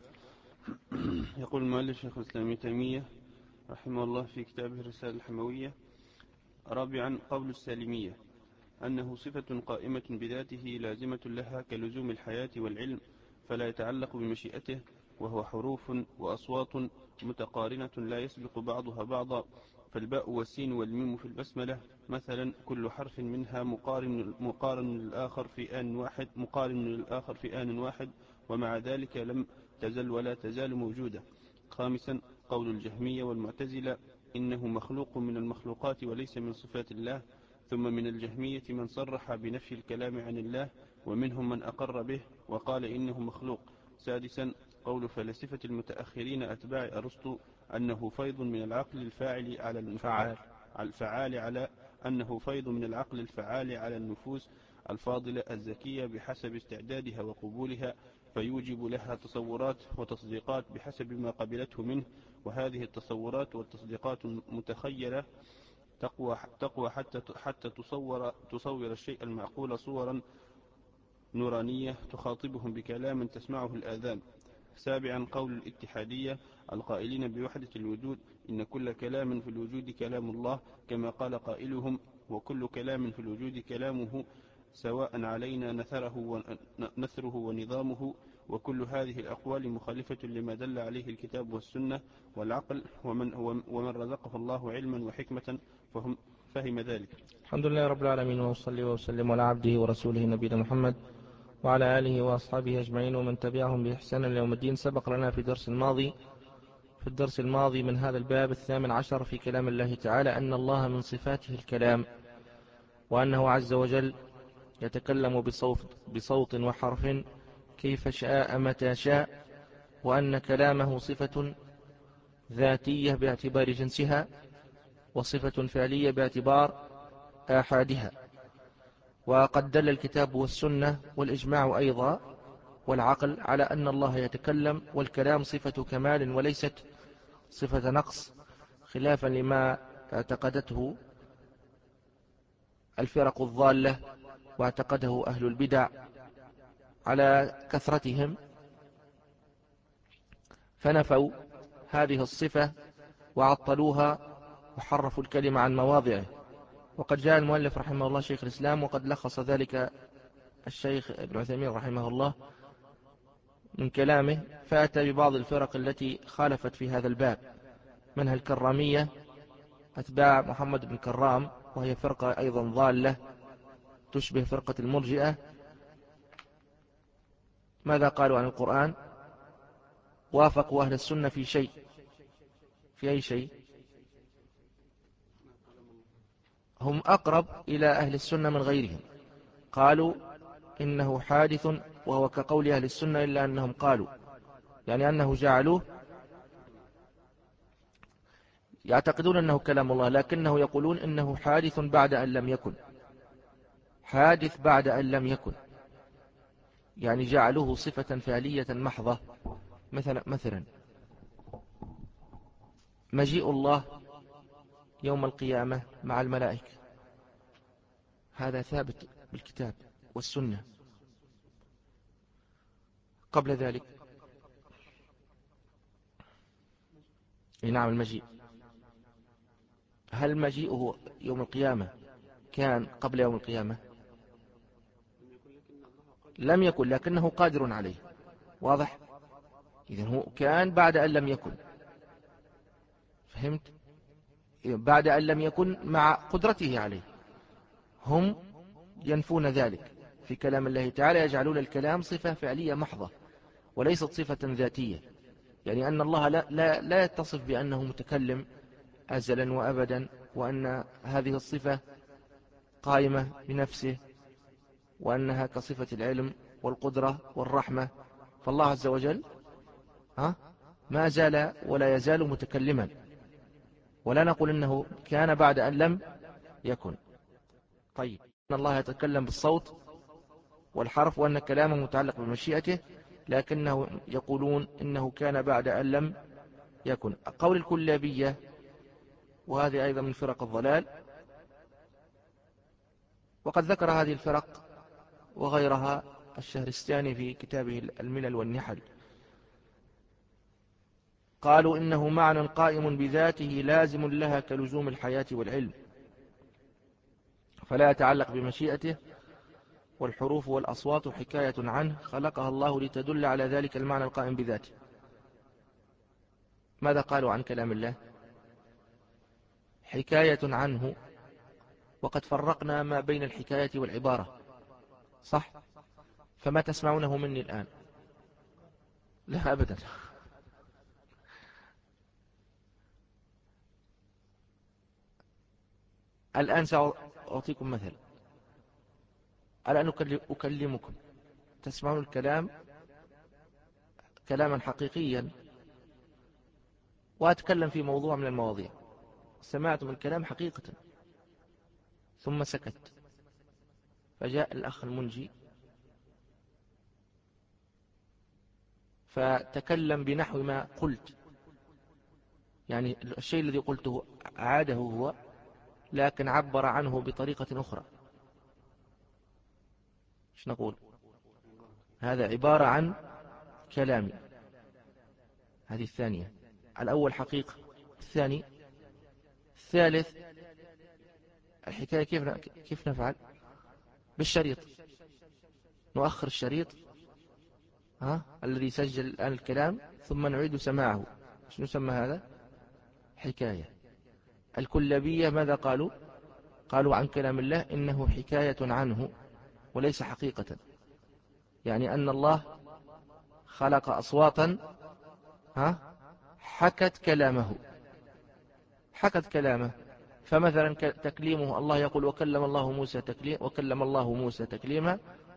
يقول المؤلف شيخ الإسلام ابن تيمية رحمه الله في كتابه الرسالة الحموية: رابعا، قول السالمية أنه صفة قائمة بذاته لازمة لها كلزوم الحياة والعلم، فلا يتعلق بمشيئته، وهو حروف وأصوات متقارنة لا يسبق بعضها بعضا، فالباء والسين والميم في البسملة مثلا كل حرف منها مقارن, مقارن للآخر في آن واحد مقارن للآخر في آن واحد، ومع ذلك لم تزل ولا تزال موجودة. خامسا، قول الجهمية والمعتزلة إنه مخلوق من المخلوقات وليس من صفات الله، ثم من الجهمية من صرح بنفي الكلام عن الله، ومنهم من أقر به وقال إنه مخلوق. سادسا، قول فلسفة المتأخرين أتباع أرسطو أنه فيض من العقل الفاعل على الفعال الفعال على أنه فيض من العقل الفعال على النفوس الفاضلة الزكية بحسب استعدادها وقبولها، فيوجب لها تصورات وتصديقات بحسب ما قبلته منه، وهذه التصورات والتصديقات متخيلة تقوى تقوى حتى حتى تصور تصور الشيء المعقول صورا نورانية تخاطبهم بكلام تسمعه الآذان. سابعا، قول الاتحادية القائلين بوحدة الوجود إن كل كلام في الوجود كلام الله، كما قال قائلهم: وكل كلام في الوجود كلامه سواء علينا نثره ونثره ونظامه. وكل هذه الأقوال مخالفة لما دل عليه الكتاب والسنة والعقل، ومن, ومن رزقه الله علما وحكمة فهم فهم ذلك. الحمد لله رب العالمين، وصلي وسلم على عبده ورسوله نبينا محمد وعلى آله وأصحابه أجمعين ومن تبعهم بإحسان إلى يوم الدين. سبق لنا في درس الماضي في الدرس الماضي من هذا الباب الثامن عشر في كلام الله تعالى أن الله من صفاته الكلام، وأنه عز وجل يتكلم بصوت, بصوت وحرف كيف شاء متى شاء، وأن كلامه صفة ذاتية باعتبار جنسها، وصفة فعلية باعتبار آحادها. وقد دل الكتاب والسنة والإجماع أيضا والعقل على أن الله يتكلم، والكلام صفة كمال وليست صفة نقص، خلافا لما اعتقدته الفرق الضالة واعتقده أهل البدع على كثرتهم، فنفوا هذه الصفة وعطلوها وحرفوا الكلمة عن مواضعه. وقد جاء المؤلف رحمه الله شيخ الإسلام وقد لخص ذلك الشيخ ابن عثيمين رحمه الله من كلامه، فأتى ببعض الفرق التي خالفت في هذا الباب، منها الكرامية أتباع محمد بن كرام، وهي فرقة أيضا ضالة تشبه فرقة المرجئة. ماذا قالوا عن القرآن؟ وافقوا أهل السنة في شيء، في أي شيء؟ هم أقرب إلى أهل السنة من غيرهم. قالوا إنه حادث وهو كقول أهل السنة، إلا أنهم قالوا يعني أنه جعلوه يعتقدون أنه كلام الله، لكنه يقولون إنه حادث بعد أن لم يكن، حادث بعد أن لم يكن، يعني جعلوه صفة فعلية محضة. مثلا مثلا مجيء الله يوم القيامة مع الملائكة، هذا ثابت بالكتاب والسنة. قبل ذلك نعم المجيء، هل مجيئه يوم القيامة كان قبل يوم القيامة؟ لم يكن، لكنه قادر عليه. واضح؟ إذن هو كان بعد أن لم يكن. فهمت؟ بعد أن لم يكن مع قدرته عليه. هم ينفون ذلك في كلام الله تعالى، يجعلون الكلام صفة فعلية محضة وليست صفة ذاتية، يعني أن الله لا, لا, لا يتصف بأنه متكلم أزلا وأبدا، وأن هذه الصفة قائمة بنفسه، وأنها كصفة العلم والقدرة والرحمة. فالله عز وجل ها ما زال ولا يزال متكلما، ولا نقول إنه كان بعد أن لم يكن. طيب، أن الله يتكلم بالصوت والحرف، وأن كلامه متعلق بمشيئته، لكنه يقولون إنه كان بعد أن لم يكن. قول الكلابية، وهذه أيضا من فرق الضلال، وقد ذكر هذه الفرق وغيرها الشهرستاني في كتابه الملل والنحل. قالوا إنه معنى قائم بذاته لازم لها كلزوم الحياة والعلم، فلا يتعلق بمشيئته، والحروف والأصوات حكاية عنه خلقها الله لتدل على ذلك المعنى القائم بذاته. ماذا قالوا عن كلام الله؟ حكاية عنه، وقد فرقنا ما بين الحكاية والعبارة، صح؟ فما تسمعونه مني الآن؟ لا أبدا. الآن سأعطيكم مثل. الآن أكلمكم، تسمعون الكلام كلاما حقيقيا، وأتكلم في موضوع من المواضيع، سمعتم الكلام حقيقة، ثم سكت، فجاء الأخ المنجي فتكلم بنحو ما قلت، يعني الشيء الذي قلته عاده هو، لكن عبر عنه بطريقة أخرى. ايش نقول؟ هذا عبارة عن كلامي. هذه الثانية. الأول حقيقة، الثاني الثالث الحكاية. كيف كيف نفعل؟ بالشريط، نؤخر الشريط ها الذي سجل الآن الكلام، ثم نعيد سماعه. شنو نسمى هذا؟ حكاية. الكلابية ماذا قالوا؟ قالوا عن كلام الله إنه حكاية عنه وليس حقيقة، يعني أن الله خلق أصواتا ها حكت كلامه، حكت كلامه. فمثلا تكليمه، الله يقول وكلم الله موسى تكليم، وكلم الله موسى تكليما.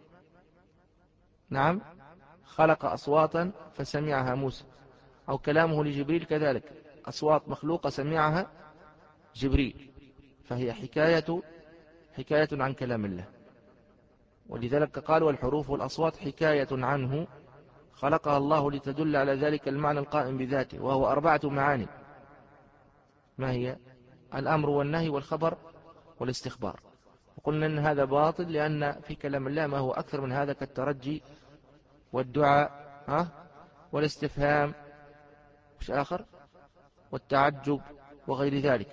نعم، خلق أصواتا فسمعها موسى. أو كلامه لجبريل كذلك، أصوات مخلوقة سمعها جبريل، فهي حكاية حكاية عن كلام الله. ولذلك قال والحروف والأصوات حكاية عنه خلقها الله لتدل على ذلك المعنى القائم بذاته، وهو أربعة معاني. ما هي؟ الأمر والنهي والخبر والاستخبار. وقلنا أن هذا باطل، لأن في كلام الله ما هو أكثر من هذا، كالترجي والدعاء ها والاستفهام، مش آخر، والتعجب وغير ذلك.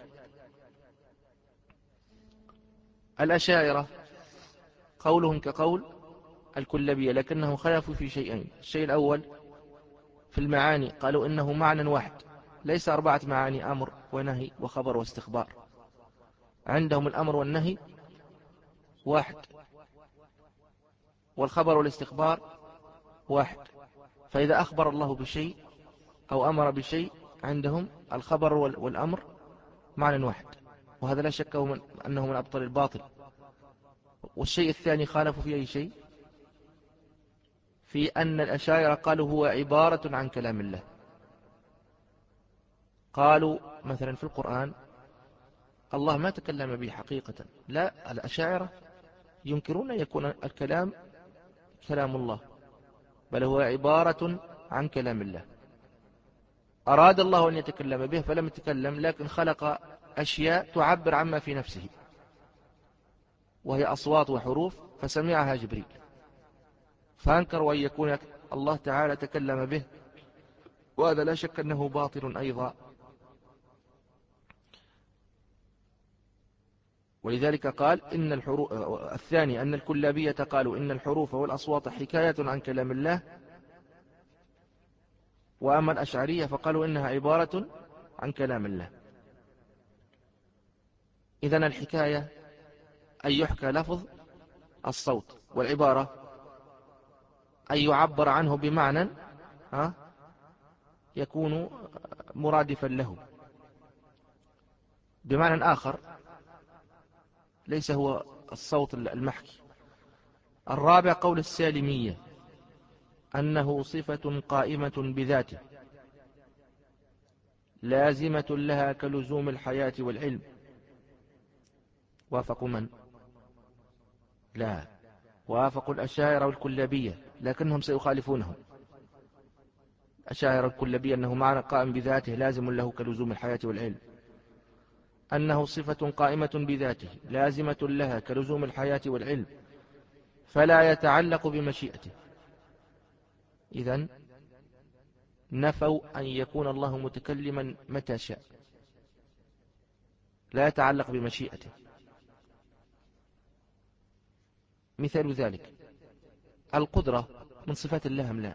الأشاعرة قولهم كقول الكلابية، لكنهم خلفوا في شيئين. الشيء الأول في المعاني، قالوا إنه معنى واحد، ليس أربعة معاني، أمر ونهي وخبر واستخبار. عندهم الأمر والنهي واحد، والخبر والاستخبار واحد. فإذا أخبر الله بشيء أو أمر بشيء، عندهم الخبر والأمر معنى واحد، وهذا لا شك أنه من أبطل الباطل. والشيء الثاني خالفوا في أي شيء؟ في أن الأشاعرة قالوا هو عبارة عن كلام الله. قالوا مثلا في القرآن الله ما تكلم به حقيقة، لا، الأشاعرة ينكرون أن يكون الكلام كلام الله، بل هو عبارة عن كلام الله. أراد الله أن يتكلم به فلم يتكلم، لكن خلق أشياء تعبر عما في نفسه، وهي أصوات وحروف فسمعها جبريل، فأنكروا أن يكون الله تعالى تكلم به، وهذا لا شك أنه باطل أيضا. ولذلك قال إن الحروف الثاني أن الكلابية قالوا إن الحروف والأصوات حكاية عن كلام الله، وأما الأشعرية فقالوا إنها عبارة عن كلام الله. إذن الحكاية أن يحكى لفظ الصوت، والعبارة أن يعبر عنه بمعنى يكون مرادفا له بمعنى آخر ليس هو الصوت المحكي. الرابع قول السالمية أنه صفة قائمة بذاته لازمة لها كلزوم الحياة والعلم. وافقوا من؟ لا، وافقوا الأشاعرة والكلابية، لكنهم سيخالفونهم. الأشاعرة والكلابية أنه معنى قائم بذاته لازم له كلزوم الحياة والعلم، أنه صفة قائمة بذاته لازمة لها كلزوم الحياة والعلم فلا يتعلق بمشيئته. إذن نفوا أن يكون الله متكلما متى شاء، لا يتعلق بمشيئته. مثال ذلك القدرة من صفات الله أم لا؟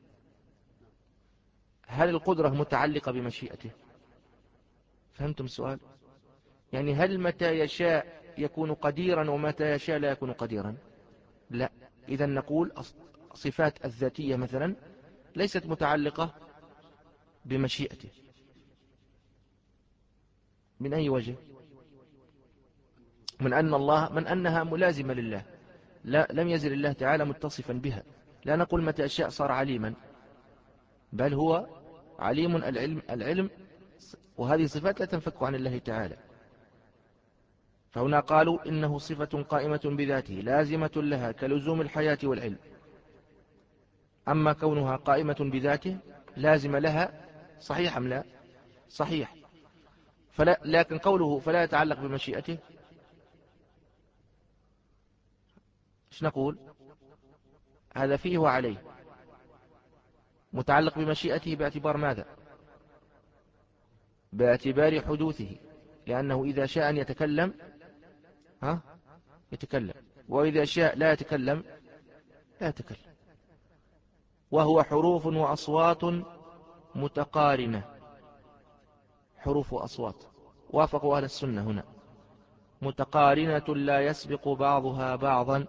هل القدرة متعلقة بمشيئته؟ فهمتم السؤال؟ يعني هل متى يشاء يكون قديرا ومتى يشاء لا يكون قديرا؟ لا. إذن نقول صفات الذاتية مثلا ليست متعلقة بمشيئته. من أي وجه؟ من أن الله من أنها ملازمة لله، لا لم يزل الله تعالى متصفا بها. لا نقول متى أشاء صار عليما، بل هو عليم العلم العلم وهذه صفات لا تنفك عن الله تعالى. فهنا قالوا إنه صفة قائمة بذاته لازمة لها كلزوم الحياة والعلم. أما كونها قائمة بذاته لازم لها، صحيح أم لا؟ صحيح. فلا، لكن قوله فلا يتعلق بمشيئته، ايش نقول؟ هذا فيه وعليه. متعلق بمشيئته باعتبار ماذا؟ باعتبار حدوثه، لأنه إذا شاء أن يتكلم ها يتكلم، وإذا شاء لا يتكلم لا يتكلم. وهو حروف وأصوات متقارنة، حروف وأصوات. وافقوا أهل السنة هنا متقارنة لا يسبق بعضها بعضا.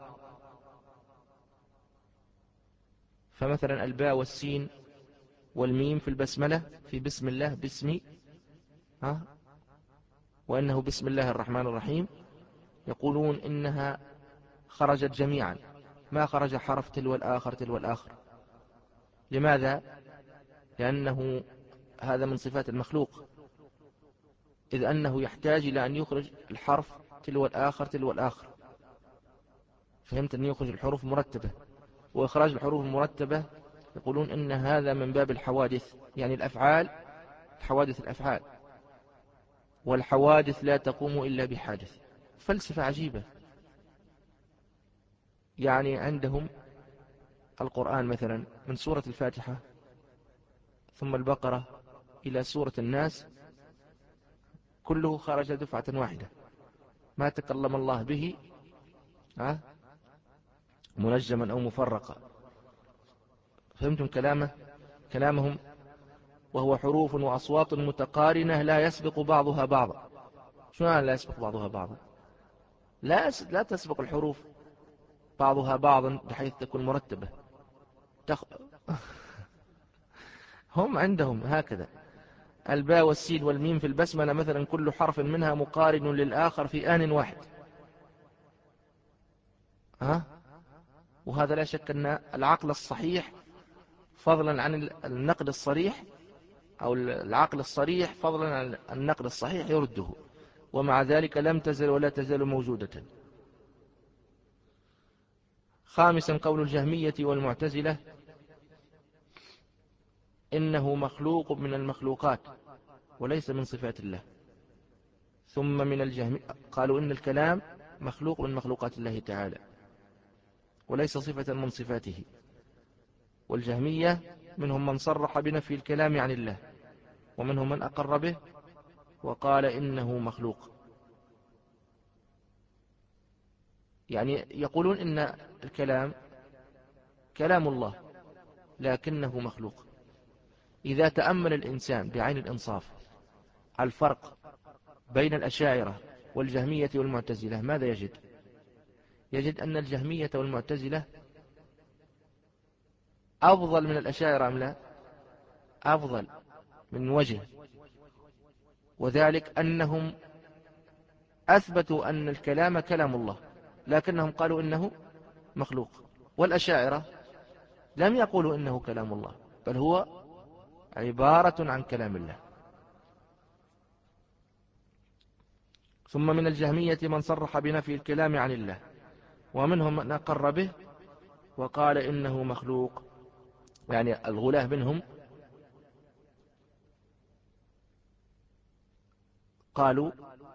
فمثلا الباء والسين والميم في البسملة في بسم الله باسمي ها وأنه بسم الله الرحمن الرحيم، يقولون إنها خرجت جميعا، ما خرج حرف تلو الآخر تلو الآخر. لماذا؟ لأنه هذا من صفات المخلوق، إذ أنه يحتاج إلى أن يخرج الحرف تلو الآخر تلو الآخر. فهمت؟ أن يخرج الحروف مرتبة، وإخراج الحروف المرتبة يقولون إن هذا من باب الحوادث، يعني الأفعال، حوادث الأفعال، والحوادث لا تقوم إلا بحادث. فلسفة عجيبة. يعني عندهم القرآن مثلا من سورة الفاتحة ثم البقرة إلى سورة الناس كله خرج دفعة واحدة، ما تكلم الله به ها منجما أو مفرقا. فهمتم كلامه كلامهم؟ وهو حروف وأصوات متقارنة لا يسبق بعضها بعضا. شو لا يسبق بعضها بعضا؟ لا لا تسبق الحروف بعضها بعضا بحيث تكون مرتبة. تخ... هم عندهم هكذا الباء والسين والميم في البسملة مثلا كل حرف منها مقارن للآخر في آن واحد. ها وهذا لا شك أن العقل الصحيح فضلا عن النقد الصريح، أو العقل الصريح فضلا عن النقد الصحيح يرده، ومع ذلك لم تزل ولا تزال موجودة. خامسا قول الجهمية والمعتزلة إنه مخلوق من المخلوقات وليس من صفات الله. ثم من الجهمية قالوا إن الكلام مخلوق من مخلوقات الله تعالى وليس صفة من صفاته. والجهمية منهم من صرح بنفي الكلام عن الله، ومنهم من أقر به وقال إنه مخلوق. يعني يقولون إن الكلام كلام الله لكنه مخلوق. إذا تأمل الإنسان بعين الإنصاف الفرق بين الأشاعرة والجهمية والمعتزلة ماذا يجد؟ يجد أن الجهمية والمعتزلة أفضل من الأشاعرة أم لا؟ أفضل من وجه، وذلك أنهم أثبتوا أن الكلام كلام الله لكنهم قالوا إنه مخلوق، والأشاعرة لم يقولوا إنه كلام الله بل هو عبارة عن كلام الله. ثم من الجهمية من صرح بنفي الكلام عن الله، ومنهم من أقر به وقال إنه مخلوق. يعني الغلاة منهم قالوا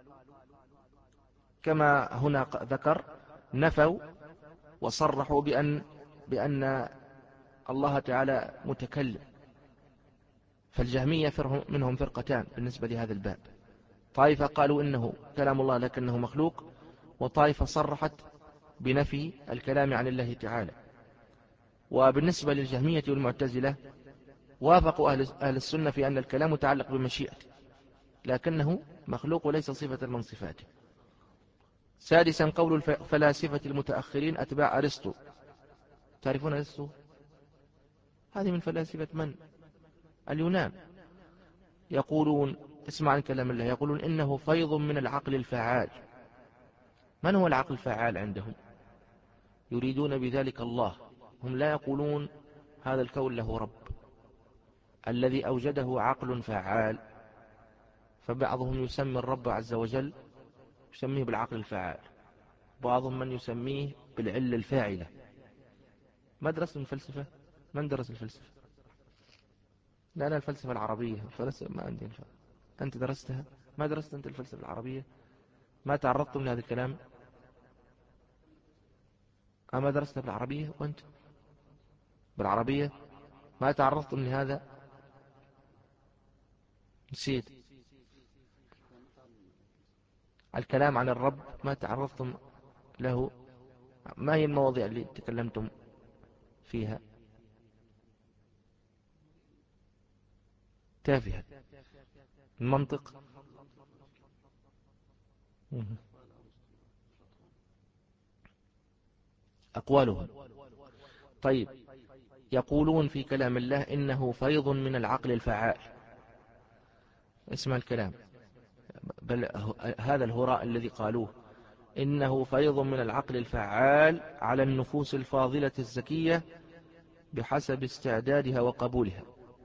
كما هنا ذكر، نفوا وصرحوا بأن, بأن الله تعالى متكلم. فالجهمية منهم فرقتان بالنسبة لهذا الباب، طائفة قالوا إنه كلام الله لكنه مخلوق، وطائفة صرحت بنفي الكلام عن الله تعالى. وبالنسبة للجهمية والمعتزلة وافقوا أهل السنة في أن الكلام متعلق بمشيئته لكنه مخلوق وليس صفة من صفاته. سادسا قول الفلاسفة المتأخرين أتباع أرسطو. تعرفون أرسطو؟ هذه من فلاسفة من؟ اليونان. يقولون اسمع عن كلام الله، يقولون إنه فيض من العقل الفعال. من هو العقل الفعال عندهم؟ يريدون بذلك الله. هم لا يقولون هذا الكون له رب، الذي أوجده عقل فعال. فبعضهم يسمي الرب عز وجل يسميه بالعقل الفعال، بعضهم من يسميه بالعلة الفاعلة. ما درست الفلسفة؟ من درس الفلسفة؟ لا لا الفلسفة العربية، الفلسفة ما عندي الفلسفة. أنت درستها؟ ما درست أنت الفلسفة العربية؟ ما تعرضتم لهذا الكلام؟ أما درستها بالعربية؟ وأنت بالعربية ما تعرضتم لهذا؟ نسيت الكلام عن الرب، ما تعرضتم له؟ ما هي المواضيع اللي تكلمتم فيها؟ تافهة. المنطق. أقوالهم. طيب، يقولون في كلام الله إنه فيض من العقل الفعال. اسمع الكلام، بل هذا الهراء الذي قالوه إنه فيض من العقل الفعال على النفوس الفاضلة الزكية بحسب استعدادها وقبولها.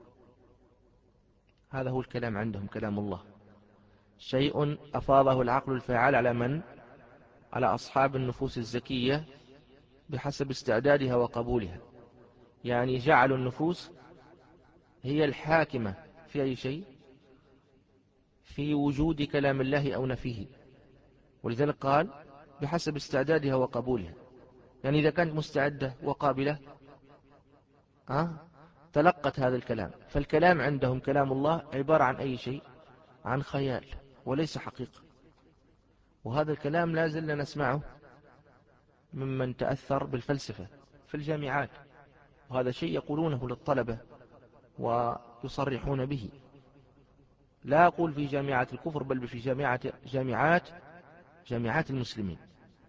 هذا هو الكلام عندهم، كلام الله شيء أفاضه العقل الفعال على من؟ على أصحاب النفوس الزكية بحسب استعدادها وقبولها. يعني جعلوا النفوس هي الحاكمة في أي شيء، في وجود كلام الله أو نفيه. ولذلك قال بحسب استعدادها وقبولها، يعني إذا كانت مستعدة وقابلة أه؟ تلقت هذا الكلام. فالكلام عندهم كلام الله عبارة عن أي شيء؟ عن خيال وليس حقيقة. وهذا الكلام لا زلنا نسمعه ممن تأثر بالفلسفة في الجامعات، وهذا شيء يقولونه للطلبة ويصرحون به. لا أقول في جامعات الكفر بل في جامعات جامعات جامعات المسلمين.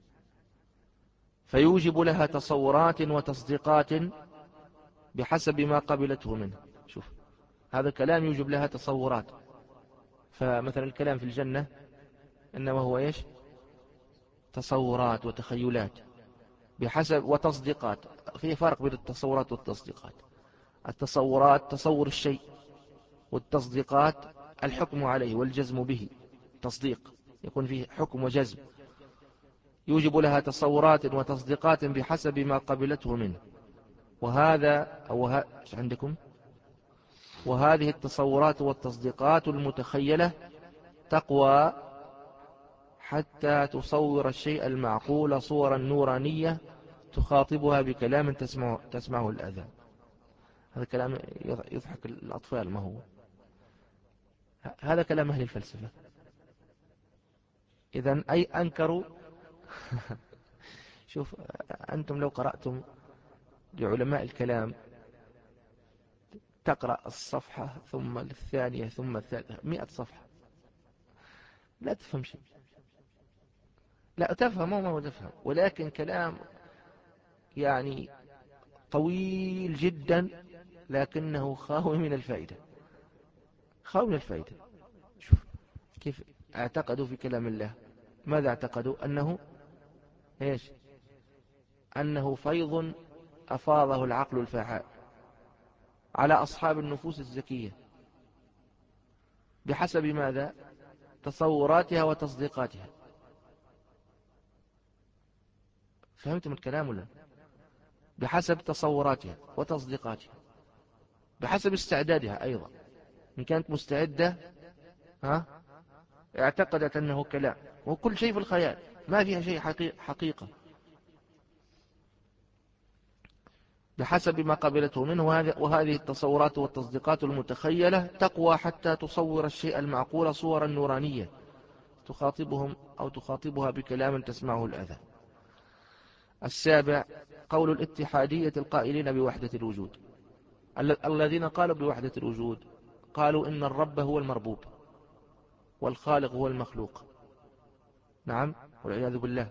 فيوجب لها تصورات وتصديقات بحسب ما قبلته منه. شوف، هذا الكلام يوجب لها تصورات. فمثلا الكلام في الجنة إنما هو إيش؟ تصورات وتخيلات. بحسب وتصديقات. في فرق بين التصورات والتصديقات. التصورات تصور الشيء، والتصديقات الحكم عليه والجزم به. تصديق يكون فيه حكم وجزم، يوجب لها تصورات وتصديقات بحسب ما قبلته منه. وهذا أو ها عندكم وهذه التصورات والتصديقات المتخيلة تقوى حتى تصور الشيء المعقول صورا نورانية تخاطبها بكلام تسمعه, تسمعه الأذان. هذا كلام يضحك الأطفال، ما هو هذا كلام أهل الفلسفة. إذن أي أنكروا شوف أنتم لو قرأتم لعلماء الكلام تقرأ الصفحة ثم الثانية ثم الثالثة مئة صفحة لا تفهم شيء. لا تفهم ما هو تفهم، ولكن كلام يعني طويل جدا لكنه خاوي من الفائدة، خاوي من الفائدة. شوف كيف اعتقدوا في كلام الله. ماذا اعتقدوا؟ أنه إيش؟ أنه فيض أفاضه العقل الفعال على أصحاب النفوس الزكية بحسب ماذا؟ تصوراتها وتصديقاتها. فهمتم الكلام ولا؟ بحسب تصوراتها وتصديقاتها، بحسب استعدادها أيضا. إن كانت مستعدة ها اعتقدت أنه كلام، وكل شيء في الخيال ما فيها شيء حقيقة، بحسب ما قبلته منه. وهذه التصورات والتصديقات المتخيلة تقوى حتى تصور الشيء المعقول صورا نورانية تخاطبهم أو تخاطبها بكلام تسمعه الأذان. السابع قول الاتحادية القائلين بوحدة الوجود. الذين قالوا بوحدة الوجود قالوا إن الرب هو المربوب والخالق هو المخلوق. نعم والعياذ بالله.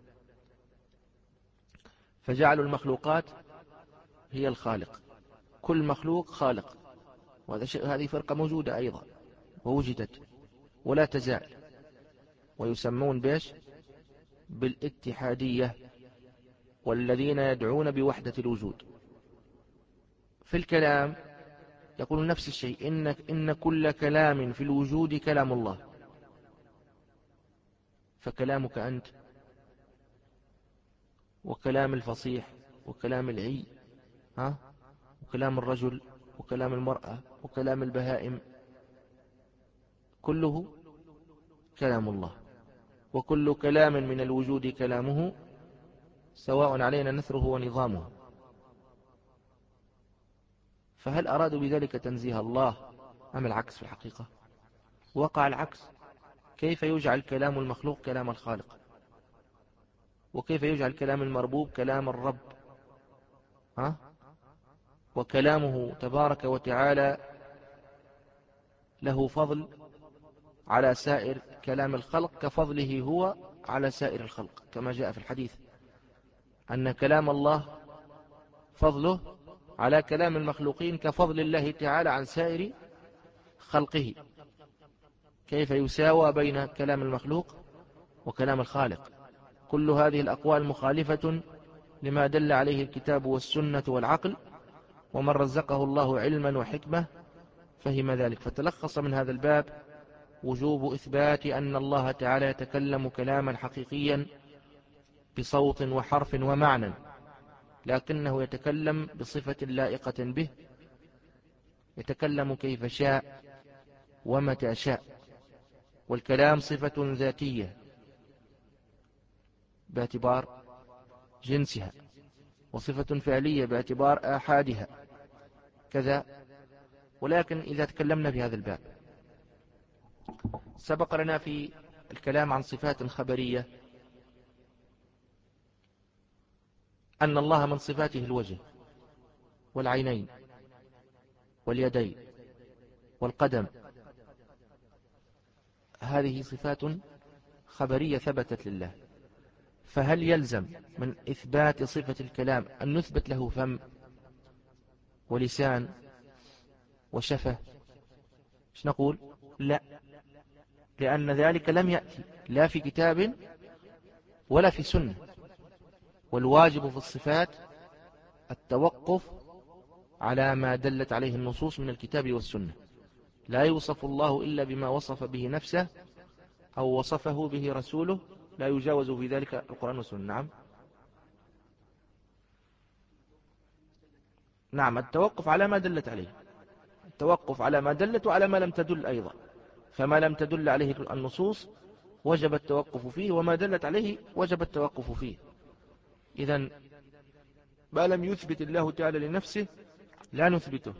فجعلوا المخلوقات هي الخالق، كل مخلوق خالق. وهذا شيء، هذه فرقة موجودة أيضا ووجدت ولا تزال، ويسمون بيش بالاتحادية، والذين يدعون بوحدة الوجود. في الكلام يقول نفس الشيء، إن, إن كل كلام في الوجود كلام الله. فكلامك أنت وكلام الفصيح وكلام العي ها وكلام الرجل وكلام المرأة وكلام البهائم كله كلام الله. وكل كلام من الوجود كلامه سواء علينا نثره ونظامه. فهل أرادوا بذلك تنزيه الله أم العكس؟ في الحقيقة وقع العكس. كيف يجعل كلام المخلوق كلام الخالق؟ وكيف يجعل كلام المربوب كلام الرب؟ ها؟ وكلامه تبارك وتعالى له فضل على سائر كلام الخلق كفضله هو على سائر الخلق، كما جاء في الحديث أن كلام الله فضله على كلام المخلوقين كفضل الله تعالى عن سائر خلقه. كيف يساوى بين كلام المخلوق وكلام الخالق؟ كل هذه الأقوال مخالفة لما دل عليه الكتاب والسنة والعقل، ومن رزقه الله علما وحكمة فهم ذلك. فتلخص من هذا الباب وجوب إثبات أن الله تعالى يتكلم كلاما حقيقيا بصوت وحرف ومعنى، لكنه يتكلم بصفة لائقة به، يتكلم كيف شاء ومتى شاء. والكلام صفة ذاتية باعتبار جنسها، وصفة فعلية باعتبار آحادها كذا. ولكن إذا تكلمنا في هذا الباب، سبق لنا في الكلام عن صفات خبرية أن الله من صفاته الوجه والعينين واليدين والقدم. هذه صفات خبرية ثبتت لله. فهل يلزم من إثبات صفة الكلام أن نثبت له فم ولسان وشفة؟ ايش نقول؟ لا، لأن ذلك لم يأتي لا في كتاب ولا في سنة. والواجب في الصفات التوقف على ما دلت عليه النصوص من الكتاب والسنة. لا يوصف الله إلا بما وصف به نفسه أو وصفه به رسوله، لا يجاوز في ذلك القرآن والسنة. نعم نعم التوقف على ما دلت عليه، التوقف على ما دلت وعلى ما لم تدل أيضا، فما لم تدل عليه النصوص وجب التوقف فيه، وما دلت عليه وجب التوقف فيه. إذن ما لم يثبت الله تعالى لنفسه لا نثبته،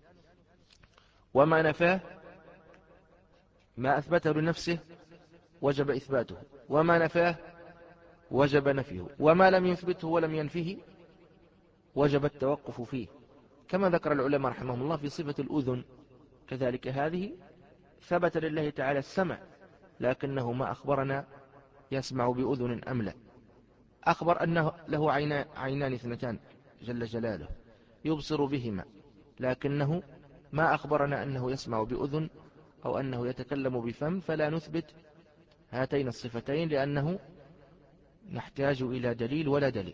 وما نفاه ما أثبته لنفسه وجب إثباته، وما نفاه وجب نفيه، وما لم يثبته ولم ينفيه وجب التوقف فيه. كما ذكر العلماء رحمهم الله في صفة الأذن كذلك، هذه ثبت لله تعالى السمع، لكنه ما أخبرنا يسمع بأذن أم لا. أخبر أنه له عينان اثنتان جل جلاله يبصر بهما، لكنه ما أخبرنا أنه يسمع بأذن أو أنه يتكلم بفم، فلا نثبت هاتين الصفتين لأنه نحتاج إلى دليل ولا دليل،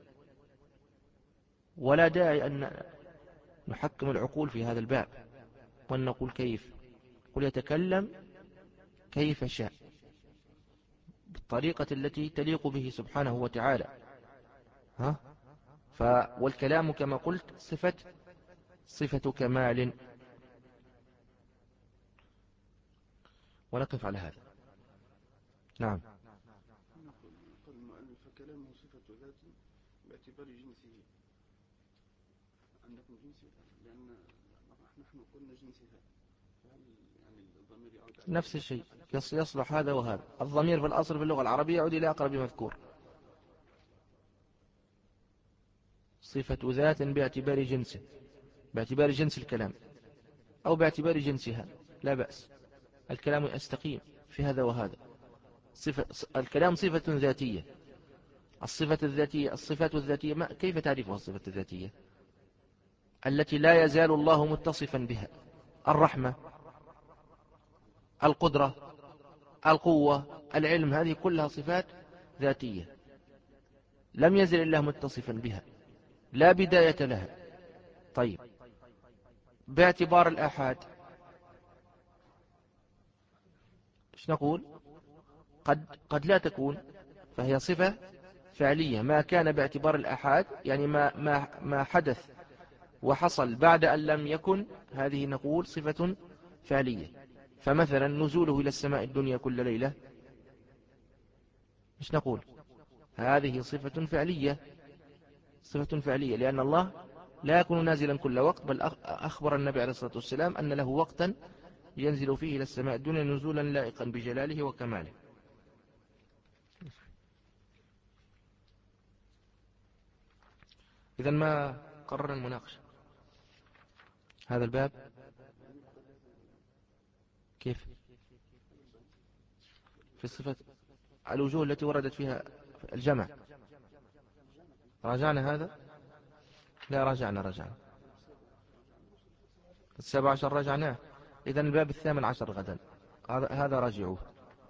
ولا داعي أن نحكم العقول في هذا الباب وأن نقول كيف، قل يتكلم كيف شاء بالطريقة التي تليق به سبحانه وتعالى. ها؟ ف والكلام كما قلت صفة صفة كمال. ونقف على هذا. نعم. قال المؤلف كلامه صفة ذات باعتبار جنسه. عندكم جنسه؟ لأن نحن قلنا جنسها، فهل يعني الضمير يعود على نفس الشيء، يصلح هذا وهذا. الضمير في الأصل في اللغة العربية يعود إلى أقرب مذكور. صفة ذات باعتبار جنسه، باعتبار جنس الكلام أو باعتبار جنسها لا بأس، الكلام يستقيم في هذا وهذا. صفة الكلام صفة ذاتية. الصفة الذاتية الصفات الذاتية ما كيف تعرفها الصفة الذاتية؟ التي لا يزال الله متصفا بها: الرحمة، القدرة، القوة، العلم، هذه كلها صفات ذاتية لم يزل الله متصفا بها، لا بداية لها. طيب باعتبار الآحاد ايش نقول؟ قد قد لا تكون، فهي صفة فعلية. ما كان باعتبار الآحاد يعني ما ما ما حدث وحصل بعد أن لم يكن، هذه نقول صفة فعلية. فمثلا نزوله إلى السماء الدنيا كل ليلة ايش نقول؟ هذه صفة فعلية، صفة فعلية، لأن الله لا يكون نازلا كل وقت، بل أخبر النبي عليه الصلاة والسلام أن له وقتا ينزل فيه إلى السماء الدنيا نزولا لائقا بجلاله وكماله. إذن ما قرر المناقشة هذا الباب كيف في الصفة الوجوه التي وردت فيها الجمع. راجعنا هذا؟ لا راجعنا راجعنا السابع عشر راجعناه. إذن الباب الثامن عشر غدا هذا راجعوه.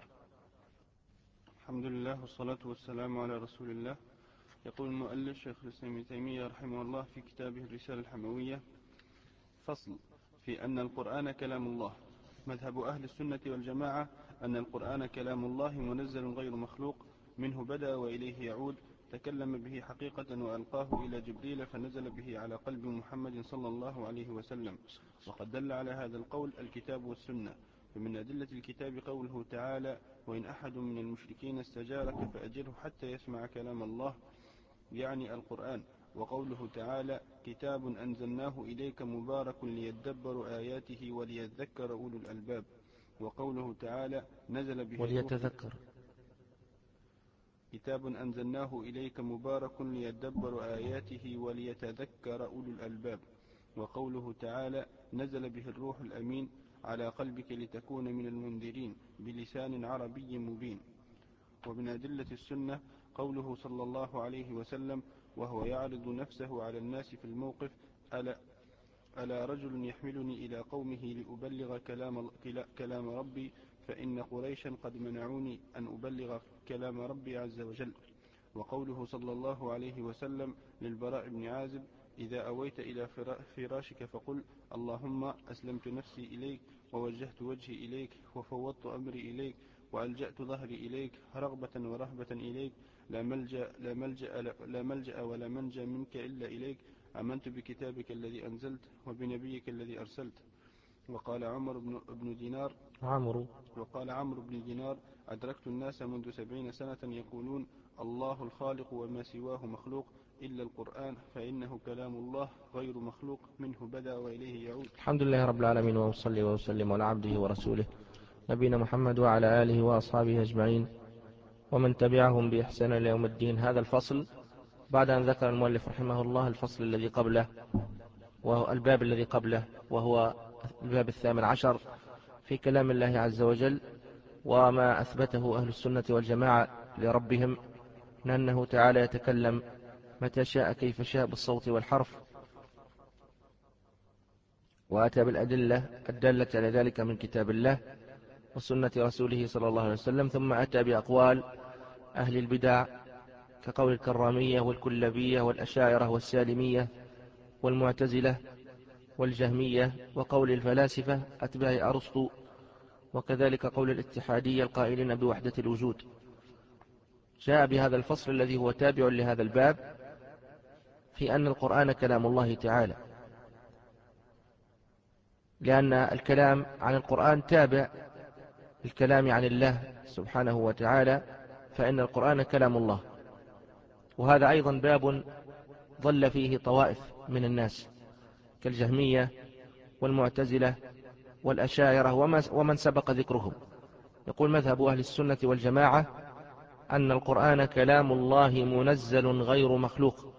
الحمد لله والصلاة والسلام على رسول الله. يقول المؤلف شيخ الإسلام ابن تيمية رحمه الله في كتابه الرسالة الحموية: فصل في أن القرآن كلام الله. مذهب أهل السنة والجماعة أن القرآن كلام الله منزل غير مخلوق، منه بدأ وإليه يعود، تكلم به حقيقة وألقاه إلى جبريل فنزل به على قلب محمد صلى الله عليه وسلم. وقد دل على هذا القول الكتاب والسنة. فمن أدلة الكتاب قوله تعالى: وإن أحد من المشركين استجارك فأجره حتى يسمع كلام الله، يعني القرآن. وقوله تعالى: كتاب أنزلناه إليك مبارك ليدبروا آياته وليذكر أولو الألباب. وقوله تعالى: نزل به وليتذكر. كتاب أنزلناه إليك مبارك ليدبروا آياته وليتذكر أولو الألباب. وقوله تعالى: نزل به الروح الأمين على قلبك لتكون من المنذرين بلسان عربي مبين. ومن أدلة السنة قوله صلى الله عليه وسلم وهو يعرض نفسه على الناس في الموقف: ألا, ألا رجل يحملني إلى قومه لأبلغ كلام, كلام ربي، فإن قريشا قد منعوني أن أبلغ كلام ربي عز وجل. وقوله صلى الله عليه وسلم للبراء بن عازب: إذا أويت إلى فراشك فقل: اللهم أسلمت نفسي إليك، ووجهت وجهي إليك، وفوضت أمري إليك، وألجأت ظهري إليك، رغبة ورهبة إليك، لا ملجأ, لا, ملجأ لا ملجأ ولا منجى منك إلا إليك، آمنت بكتابك الذي أنزلت وبنبيك الذي أرسلت. وقال عمر بن دينار عمرو وقال عمرو بن دينار: أدركت الناس منذ سبعين سنة يقولون: الله الخالق وما سواه مخلوق إلا القرآن، فإنه كلام الله غير مخلوق، منه بدأ وإليه يعود. الحمد لله رب العالمين، وصلي وسلم على عبده ورسوله نبينا محمد وعلى آله وأصحابه أجمعين ومن تبعهم بإحسان إلى يوم الدين. هذا الفصل بعد أن ذكر المؤلف رحمه الله الفصل الذي قبله وهو الباب الذي قبله، وهو الباب الثامن عشر في كلام الله عز وجل وما أثبته أهل السنة والجماعة لربهم من أنه تعالى يتكلم متى شاء كيف شاء بالصوت والحرف، وأتى بالأدلة الدالة على ذلك من كتاب الله وسنة رسوله صلى الله عليه وسلم، ثم أتى بأقوال أهل البدع كقول الكرامية والكلبية والأشاعرة والسالمية والمعتزلة والجهمية، وقول الفلاسفة أتباع أرسطو، وكذلك قول الاتحادية القائلين بوحدة الوجود. جاء بهذا الفصل الذي هو تابع لهذا الباب في أن القرآن كلام الله تعالى، لأن الكلام عن القرآن تابع الكلام عن الله سبحانه وتعالى، فإن القرآن كلام الله. وهذا أيضا باب ضل فيه طوائف من الناس كالجهمية والمعتزلة والأشاعرة ومن سبق ذكرهم. يقول مذهب أهل السنة والجماعة أن القرآن كلام الله منزل غير مخلوق،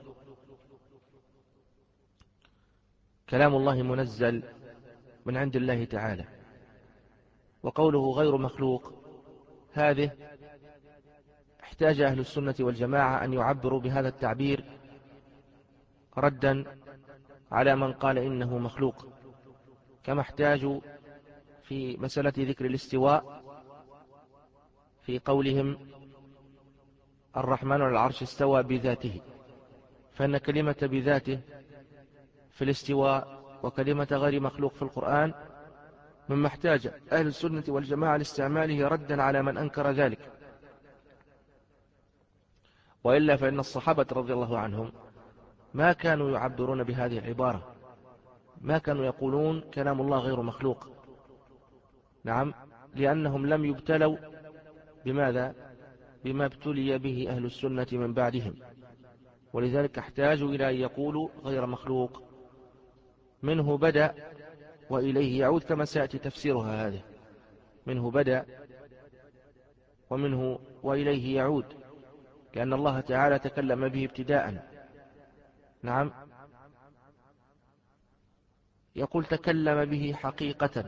كلام الله منزل من عند الله تعالى. وقوله غير مخلوق هذه احتاج أهل السنة والجماعة أن يعبروا بهذا التعبير ردا على من قال إنه مخلوق، كما احتاجوا في مسألة ذكر الاستواء في قولهم الرحمن على العرش استوى بذاته، فإن كلمة بذاته في الاستواء وكلمة غير مخلوق في القرآن مما احتاج أهل السنة والجماعة لاستعماله ردا على من أنكر ذلك. وإلا فإن الصحابة رضي الله عنهم ما كانوا يعبرون بهذه العبارة، ما كانوا يقولون كلام الله غير مخلوق. نعم، لأنهم لم يبتلوا بماذا؟ بما ابتلي به أهل السنة من بعدهم، ولذلك احتاجوا إلى أن يقولوا غير مخلوق. منه بدأ وإليه يعود، كما سيأتي تفسيرها هذه. منه بدأ ومنه وإليه يعود، لأن الله تعالى تكلم به ابتداء. نعم، يقول تكلم به حقيقة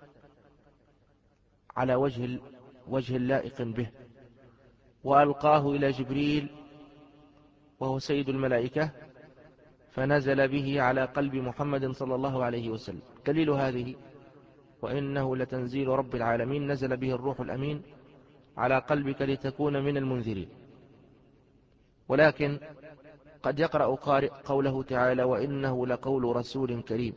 على وجه وجه لائق به، وألقاه إلى جبريل وهو سيد الملائكة فنزل به على قلب محمد صلى الله عليه وسلم. دليل هذه وإنه لتنزيل رب العالمين نزل به الروح الأمين على قلبك لتكون من المنذرين. ولكن قد يقرأ قارئ قوله تعالى وإنه لقول رسول كريم،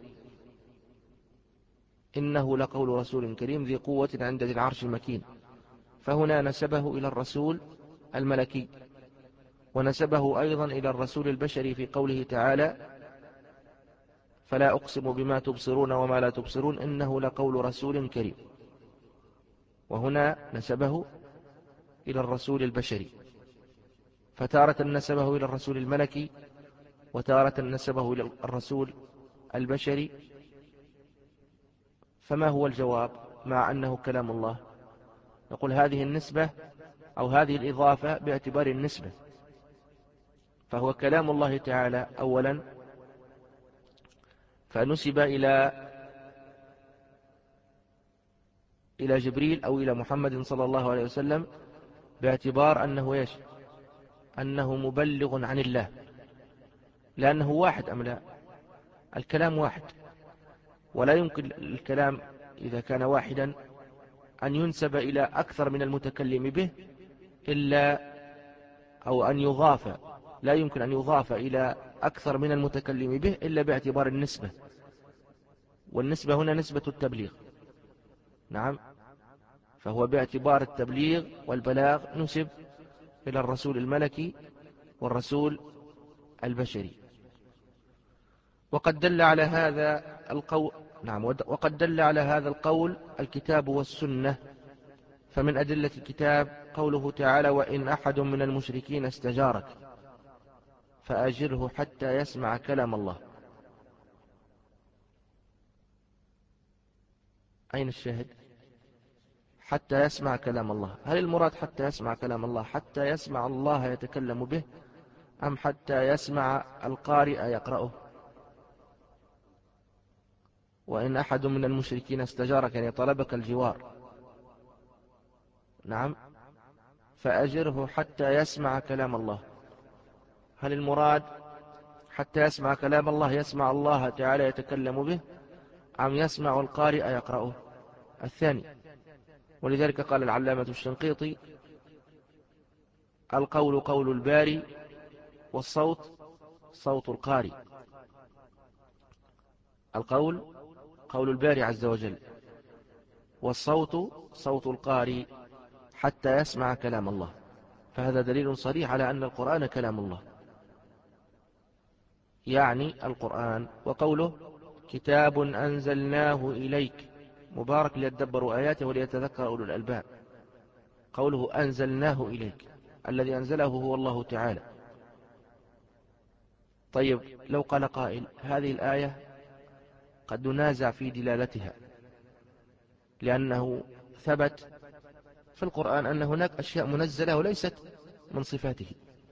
إنه لقول رسول كريم ذي قوة عند ذي العرش المكين، فهنا نسبه إلى الرسول الملكي، ونسبه أيضا إلى الرسول البشري في قوله تعالى فلا أقسم بما تبصرون وما لا تبصرون إنه لقول رسول كريم، وهنا نسبه إلى الرسول البشري. فتارة نسبه إلى الرسول الملكي، وتارة نسبه إلى الرسول البشري. فما هو الجواب مع أنه كلام الله؟ نقول هذه النسبة أو هذه الإضافة باعتبار النسبة، فهو كلام الله تعالى أولا، فنسب إلى إلى جبريل أو إلى محمد صلى الله عليه وسلم باعتبار أنه إيش؟ أنه مبلغ عن الله، لأنه واحد أم لا؟ الكلام واحد، ولا يمكن الكلام إذا كان واحدا أن ينسب إلى أكثر من المتكلم به إلا أو أن يضاف، لا يمكن أن يضاف إلى أكثر من المتكلم به إلا باعتبار النسبة، والنسبة هنا نسبة التبليغ. نعم، فهو باعتبار التبليغ والبلاغ نسب إلى الرسول الملكي والرسول البشري. وقد دل على هذا القول نعم وقد دل على هذا القول الكتاب والسنة. فمن أدلة الكتاب قوله تعالى: وإن أحد من المشركين استجارك فأجره حتى يسمع كلام الله. أين الشاهد؟ حتى يسمع كلام الله. هل المراد حتى يسمع كلام الله حتى يسمع الله يتكلم به، أم حتى يسمع القارئ يقرأه؟ وإن أحد من المشركين استجارك يعني طلبك الجوار، نعم، فأجره حتى يسمع كلام الله. هل المراد حتى يسمع كلام الله يسمع الله تعالى يتكلم به، أم يسمع القارئ يقرأه؟ الثاني. ولذلك قال العلامة الشنقيطي: القول قول الباري، والصوت صوت القارئ. القول قول الباري عز وجل، والصوت صوت القارئ حتى يسمع كلام الله. فهذا دليل صريح على أن القرآن كلام الله، يعني القرآن. وقوله: كتاب أنزلناه إليك مبارك ليدبروا آياته وليتذكر أولو الألباب. قوله أنزلناه إليك، الذي أنزله هو الله تعالى. طيب، لو قال قائل: هذه الآية قد ننازع في دلالتها، لأنه ثبت في القرآن أن هناك أشياء منزلة وليست من صفاته.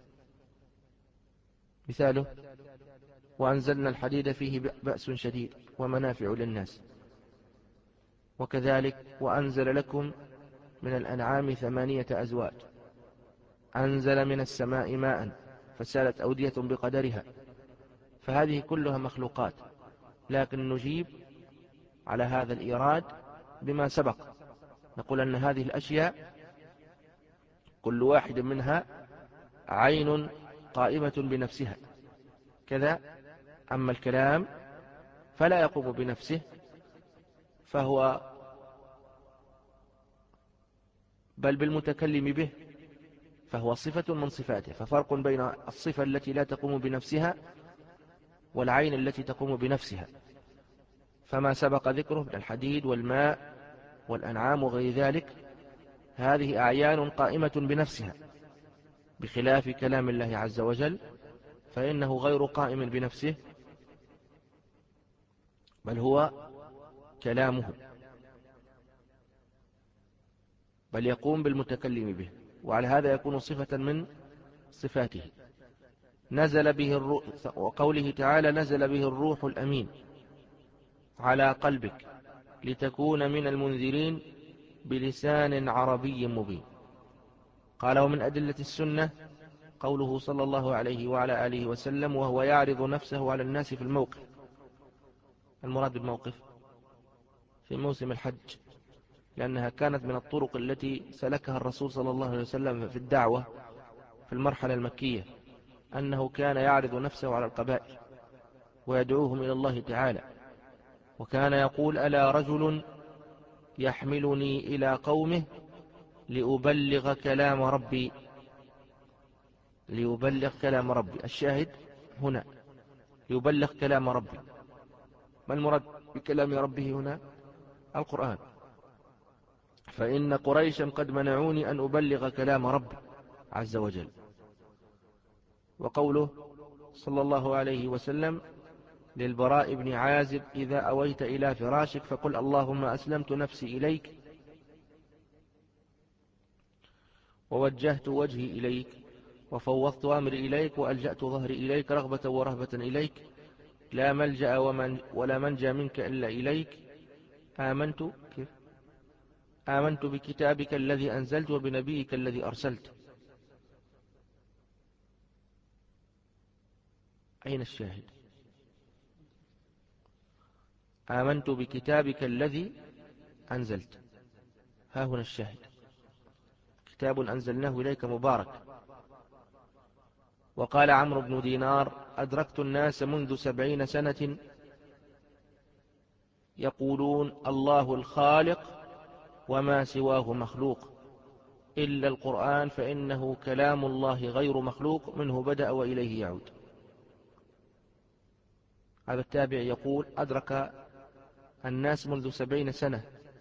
مثاله: وأنزلنا الحديد فيه بأس شديد ومنافع للناس. وكذلك: وأنزل لكم من الأنعام ثمانية أزواج، أنزل من السماء ماء فسالت أودية بقدرها. فهذه كلها مخلوقات، لكن نجيب على هذا الإيراد بما سبق، نقول أن هذه الأشياء كل واحد منها عين قائمة بنفسها كذا. أما الكلام فلا يقوم بنفسه، فهو بل بالمتكلم به، فهو صفة من صفاته. ففرق بين الصفة التي لا تقوم بنفسها والعين التي تقوم بنفسها. فما سبق ذكره من الحديد والماء والأنعام وغير ذلك، هذه أعيان قائمة بنفسها، بخلاف كلام الله عز وجل فإنه غير قائم بنفسه، بل هو كلامه، بل يقوم بالمتكلم به، وعلى هذا يكون صفة من صفاته. نزل به الروح، وقوله تعالى: نزل به الروح الأمين على قلبك لتكون من المنذرين بلسان عربي مبين. قال: ومن أدلة السنة قوله صلى الله عليه وعلى آله وسلم: وهو يعرض نفسه على الناس في الموقف. المراد بالموقف في موسم الحج، لأنها كانت من الطرق التي سلكها الرسول صلى الله عليه وسلم في الدعوة في المرحلة المكية، أنه كان يعرض نفسه على القبائل ويدعوهم إلى الله تعالى، وكان يقول: ألا رجل يحملني إلى قومه لأبلغ كلام ربي. ليبلغ كلام ربي، الشاهد هنا ليبلغ كلام ربي. ما المراد بكلام ربه هنا؟ القرآن. فإن قريشا قد منعوني أن أبلغ كلام ربي عز وجل. وقوله صلى الله عليه وسلم للبراء بن عازب: إذا أويت إلى فراشك فقل اللهم أسلمت نفسي إليك ووجهت وجهي إليك وفوضت أمري إليك وألجأت ظهري إليك رغبة ورهبة إليك، لا ملجأ ومن ولا منجى منك إلا إليك، آمنت كيف؟ آمنت بكتابك الذي أنزلت وبنبيك الذي أرسلت. أين الشاهد؟ آمنت بكتابك الذي أنزلت، ها هنا الشاهد. كتاب أنزلناه إليك مبارك، وقال عمرو بن دينار: أدركت الناس منذ سبعين سنة يقولون الله الخالق وما سواه مخلوق إلا القرآن فإنه كلام الله غير مخلوق منه بدأ وإليه يعود. هذا التابع يقول: أدرك الناس منذ سبعين سنة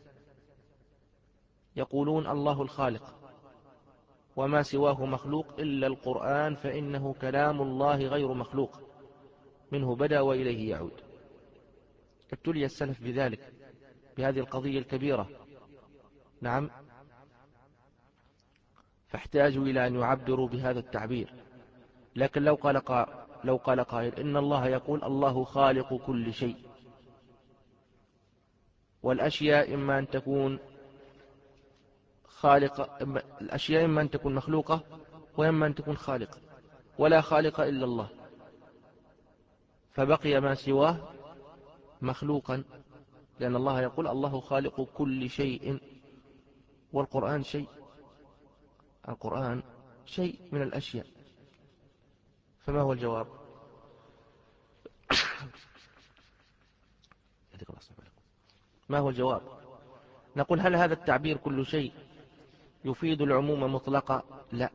يقولون الله الخالق وما سواه مخلوق إلا القرآن فإنه كلام الله غير مخلوق منه بدأ وإليه يعود. ابتلي السلف بذلك، بهذه القضية الكبيرة. نعم، فاحتاجوا إلى أن يعبروا بهذا التعبير. لكن لو قال قائل, لو قال قائل إن الله يقول الله خالق كل شيء، والأشياء إما أن تكون خالقة، الأشياء إما أن تكون مخلوقة وإما أن تكون خالقة، ولا خالق إلا الله، فبقي ما سواه مخلوقا، لأن الله يقول الله خالق كل شيء، والقرآن شيء، القرآن شيء من الأشياء. فما هو الجواب؟ ما هو الجواب؟ نقول: هل هذا التعبير كل شيء يفيد العموم مطلقا؟ لا،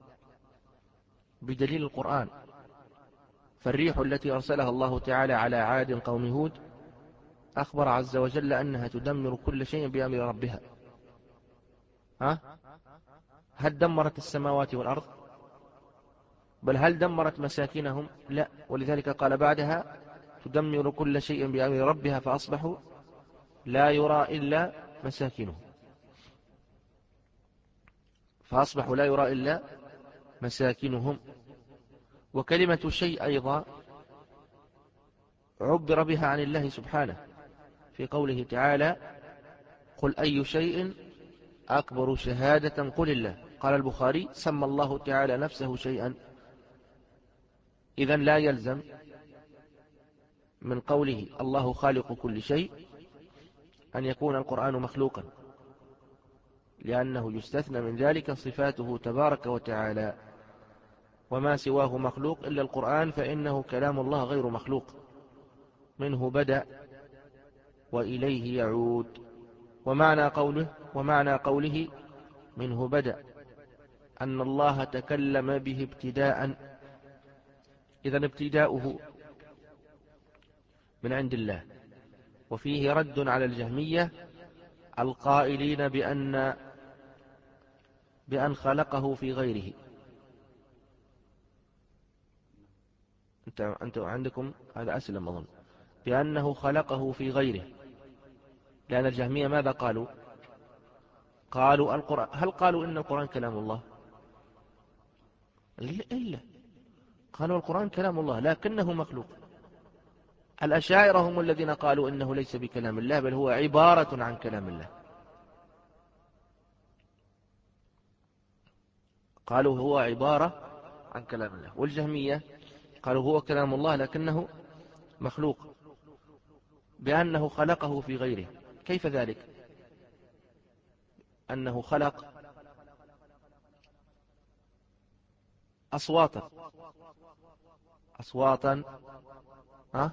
بدليل القرآن. فالريح التي أرسلها الله تعالى على عاد قوم هود أخبر عز وجل أنها تدمر كل شيء بأمر ربها. ها؟ هل دمرت السماوات والأرض؟ بل هل دمرت مساكنهم؟ لا، ولذلك قال بعدها: تدمر كل شيء بأمر ربها فأصبحوا لا يرى إلا مساكنهم. فأصبحوا لا يرى إلا مساكنهم. وكلمة شيء أيضا عبر بها عن الله سبحانه في قوله تعالى: قل أي شيء أكبر شهادة قل الله. قال البخاري: سمى الله تعالى نفسه شيئا. إذن لا يلزم من قوله الله خالق كل شيء أن يكون القرآن مخلوقا، لأنه يستثنى من ذلك صفاته تبارك وتعالى: وما سواه مخلوق إلا القرآن فإنه كلام الله غير مخلوق منه بدأ وإليه يعود. ومعنى قوله ومعنى قوله منه بدأ أن الله تكلم به ابتداء، إذن ابتداؤه من عند الله. وفيه رد على الجهمية القائلين بأن بأن خلقه في غيره. أنت أنت عندكم هذا أسلم أظن، بأنه خلقه في غيره، لأن الجهمية ماذا قالوا؟ قالوا القرآن، هل قالوا إن القرآن كلام الله؟ إلا قالوا القرآن كلام الله لكنه مخلوق. الأشاعرة هم الذين قالوا إنه ليس بكلام الله بل هو عبارة عن كلام الله، قالوا هو عبارة عن كلام الله. والجهمية قالوا هو كلام الله لكنه مخلوق بأنه خلقه في غيره. كيف ذلك؟ أنه خلق أصواتا أصواتا ها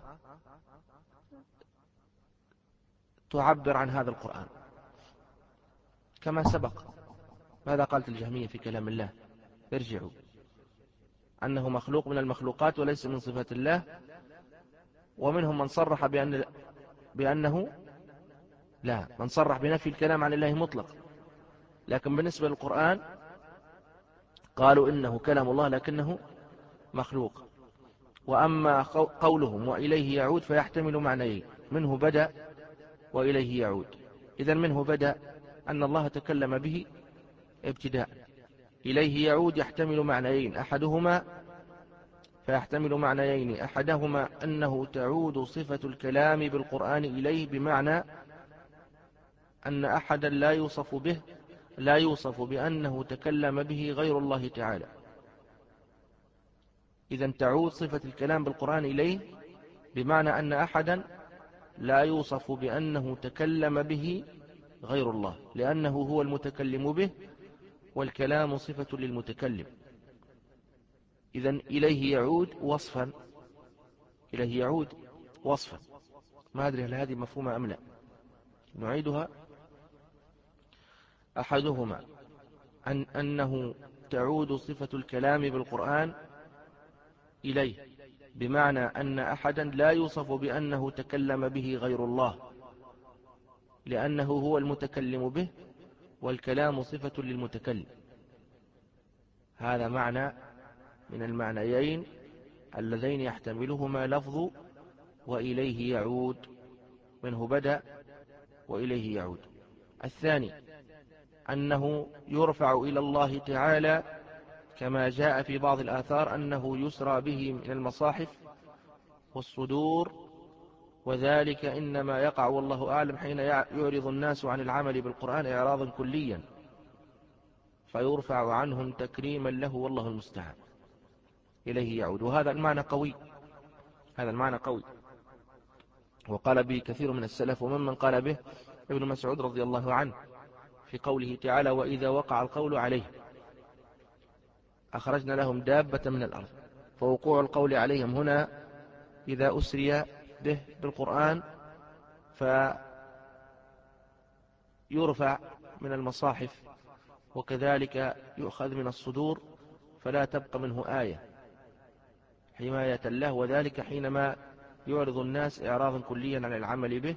تعبر عن هذا القرآن كما سبق. ماذا قالت الجهمية في كلام الله؟ ارجعوا: أنه مخلوق من المخلوقات وليس من صفات الله. ومنهم من صرح بأن بأنه لا، من صرح بنفي الكلام عن الله مطلق، لكن بالنسبة للقرآن قالوا إنه كلام الله لكنه مخلوق. وأما قولهم وإليه يعود فيحتمل معنيين: منه بدأ وإليه يعود. إذن منه بدأ أن الله تكلم به ابتداء، إليه يعود يحتمل معنيين أحدهما فيحتمل معنيين أحدهما أنه تعود صفة الكلام بالقرآن إليه، بمعنى أن أحدا لا يوصف به لا يوصف بأنه تكلم به غير الله تعالى. إذن تعود صفة الكلام بالقرآن إليه بمعنى أن أحدا لا يوصف بأنه تكلم به غير الله، لأنه هو المتكلم به والكلام صفة للمتكلم. إذن إليه يعود وصفا، إليه يعود وصفا. ما أدري هل هذه مفهومة أم لا، نعيدها. أحدهما أن أنه تعود صفة الكلام بالقرآن إليه، بمعنى أن أحدا لا يوصف بأنه تكلم به غير الله، لأنه هو المتكلم به، والكلام صفة للمتكلم. هذا معنى من المعنيين اللذين يحتملهما لفظ وإليه يعود، منه بدأ وإليه يعود. الثاني أنه يرفع إلى الله تعالى كما جاء في بعض الآثار أنه يسرى به من المصاحف والصدور، وذلك إنما يقع والله أعلم حين يعرض الناس عن العمل بالقرآن إعراضا كليا، فيرفع عنهم تكريما له والله المستعان. إليه يعود، وهذا المعنى قوي، هذا المعنى قوي، وقال به كثير من السلف، وممن قال به ابن مسعود رضي الله عنه في قوله تعالى وإذا وقع القول عليه أخرجنا لهم دابة من الأرض. فوقوع القول عليهم هنا إذا أسري به بالقرآن فيرفع من المصاحف، وكذلك يؤخذ من الصدور فلا تبقى منه آية حماية له، وذلك حينما يعرض الناس إعراضا كليا عن العمل به،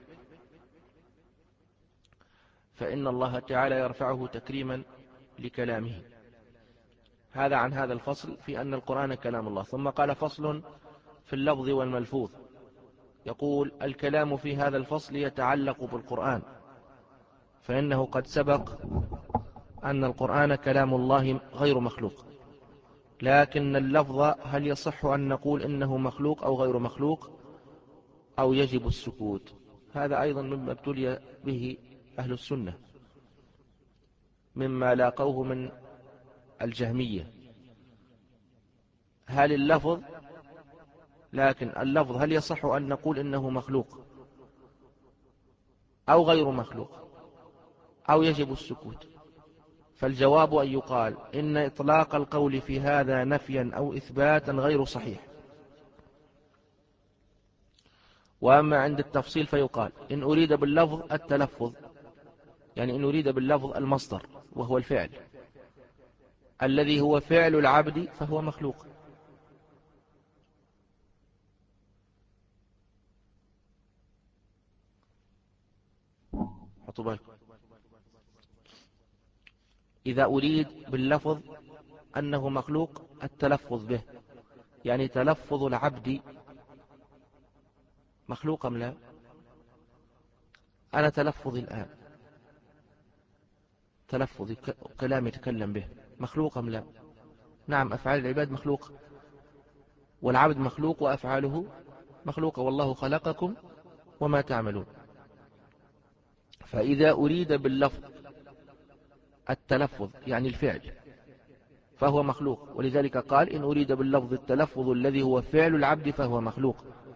فإن الله تعالى يرفعه تكريما لكلامه. هذا عن هذا الفصل في أن القرآن كلام الله. ثم قال فصل في اللفظ والملفوظ، يقول الكلام في هذا الفصل يتعلق بالقرآن، فإنه قد سبق أن القرآن كلام الله غير مخلوق، لكن اللفظ هل يصح أن نقول إنه مخلوق أو غير مخلوق أو يجب السكوت؟ هذا أيضا مما ابتلي به أهل السنة مما لاقوه من الجهمية. هل اللفظ لكن اللفظ هل يصح أن نقول إنه مخلوق أو غير مخلوق أو يجب السكوت؟ فالجواب أن يقال إن إطلاق القول في هذا نفيا أو إثباتا غير صحيح. وأما عند التفصيل فيقال إن أريد باللفظ التلفظ، يعني إن أريد باللفظ المصدر وهو الفعل الذي هو فعل العبد فهو مخلوق. حطوا بالكم، إذا أريد باللفظ أنه مخلوق التلفظ به، يعني تلفظ العبد مخلوق أم لا؟ أنا تلفظ الآن، تلفظ كلام يتكلم به مخلوق أم لا؟ نعم، أفعال العباد مخلوق، والعبد مخلوق وأفعاله مخلوقة، والله خلقكم وما تعملون. فإذا أريد باللفظ التلفظ يعني الفعل فهو مخلوق، ولذلك قال إن أريد باللفظ التلفظ الذي هو فعل العبد فهو مخلوق.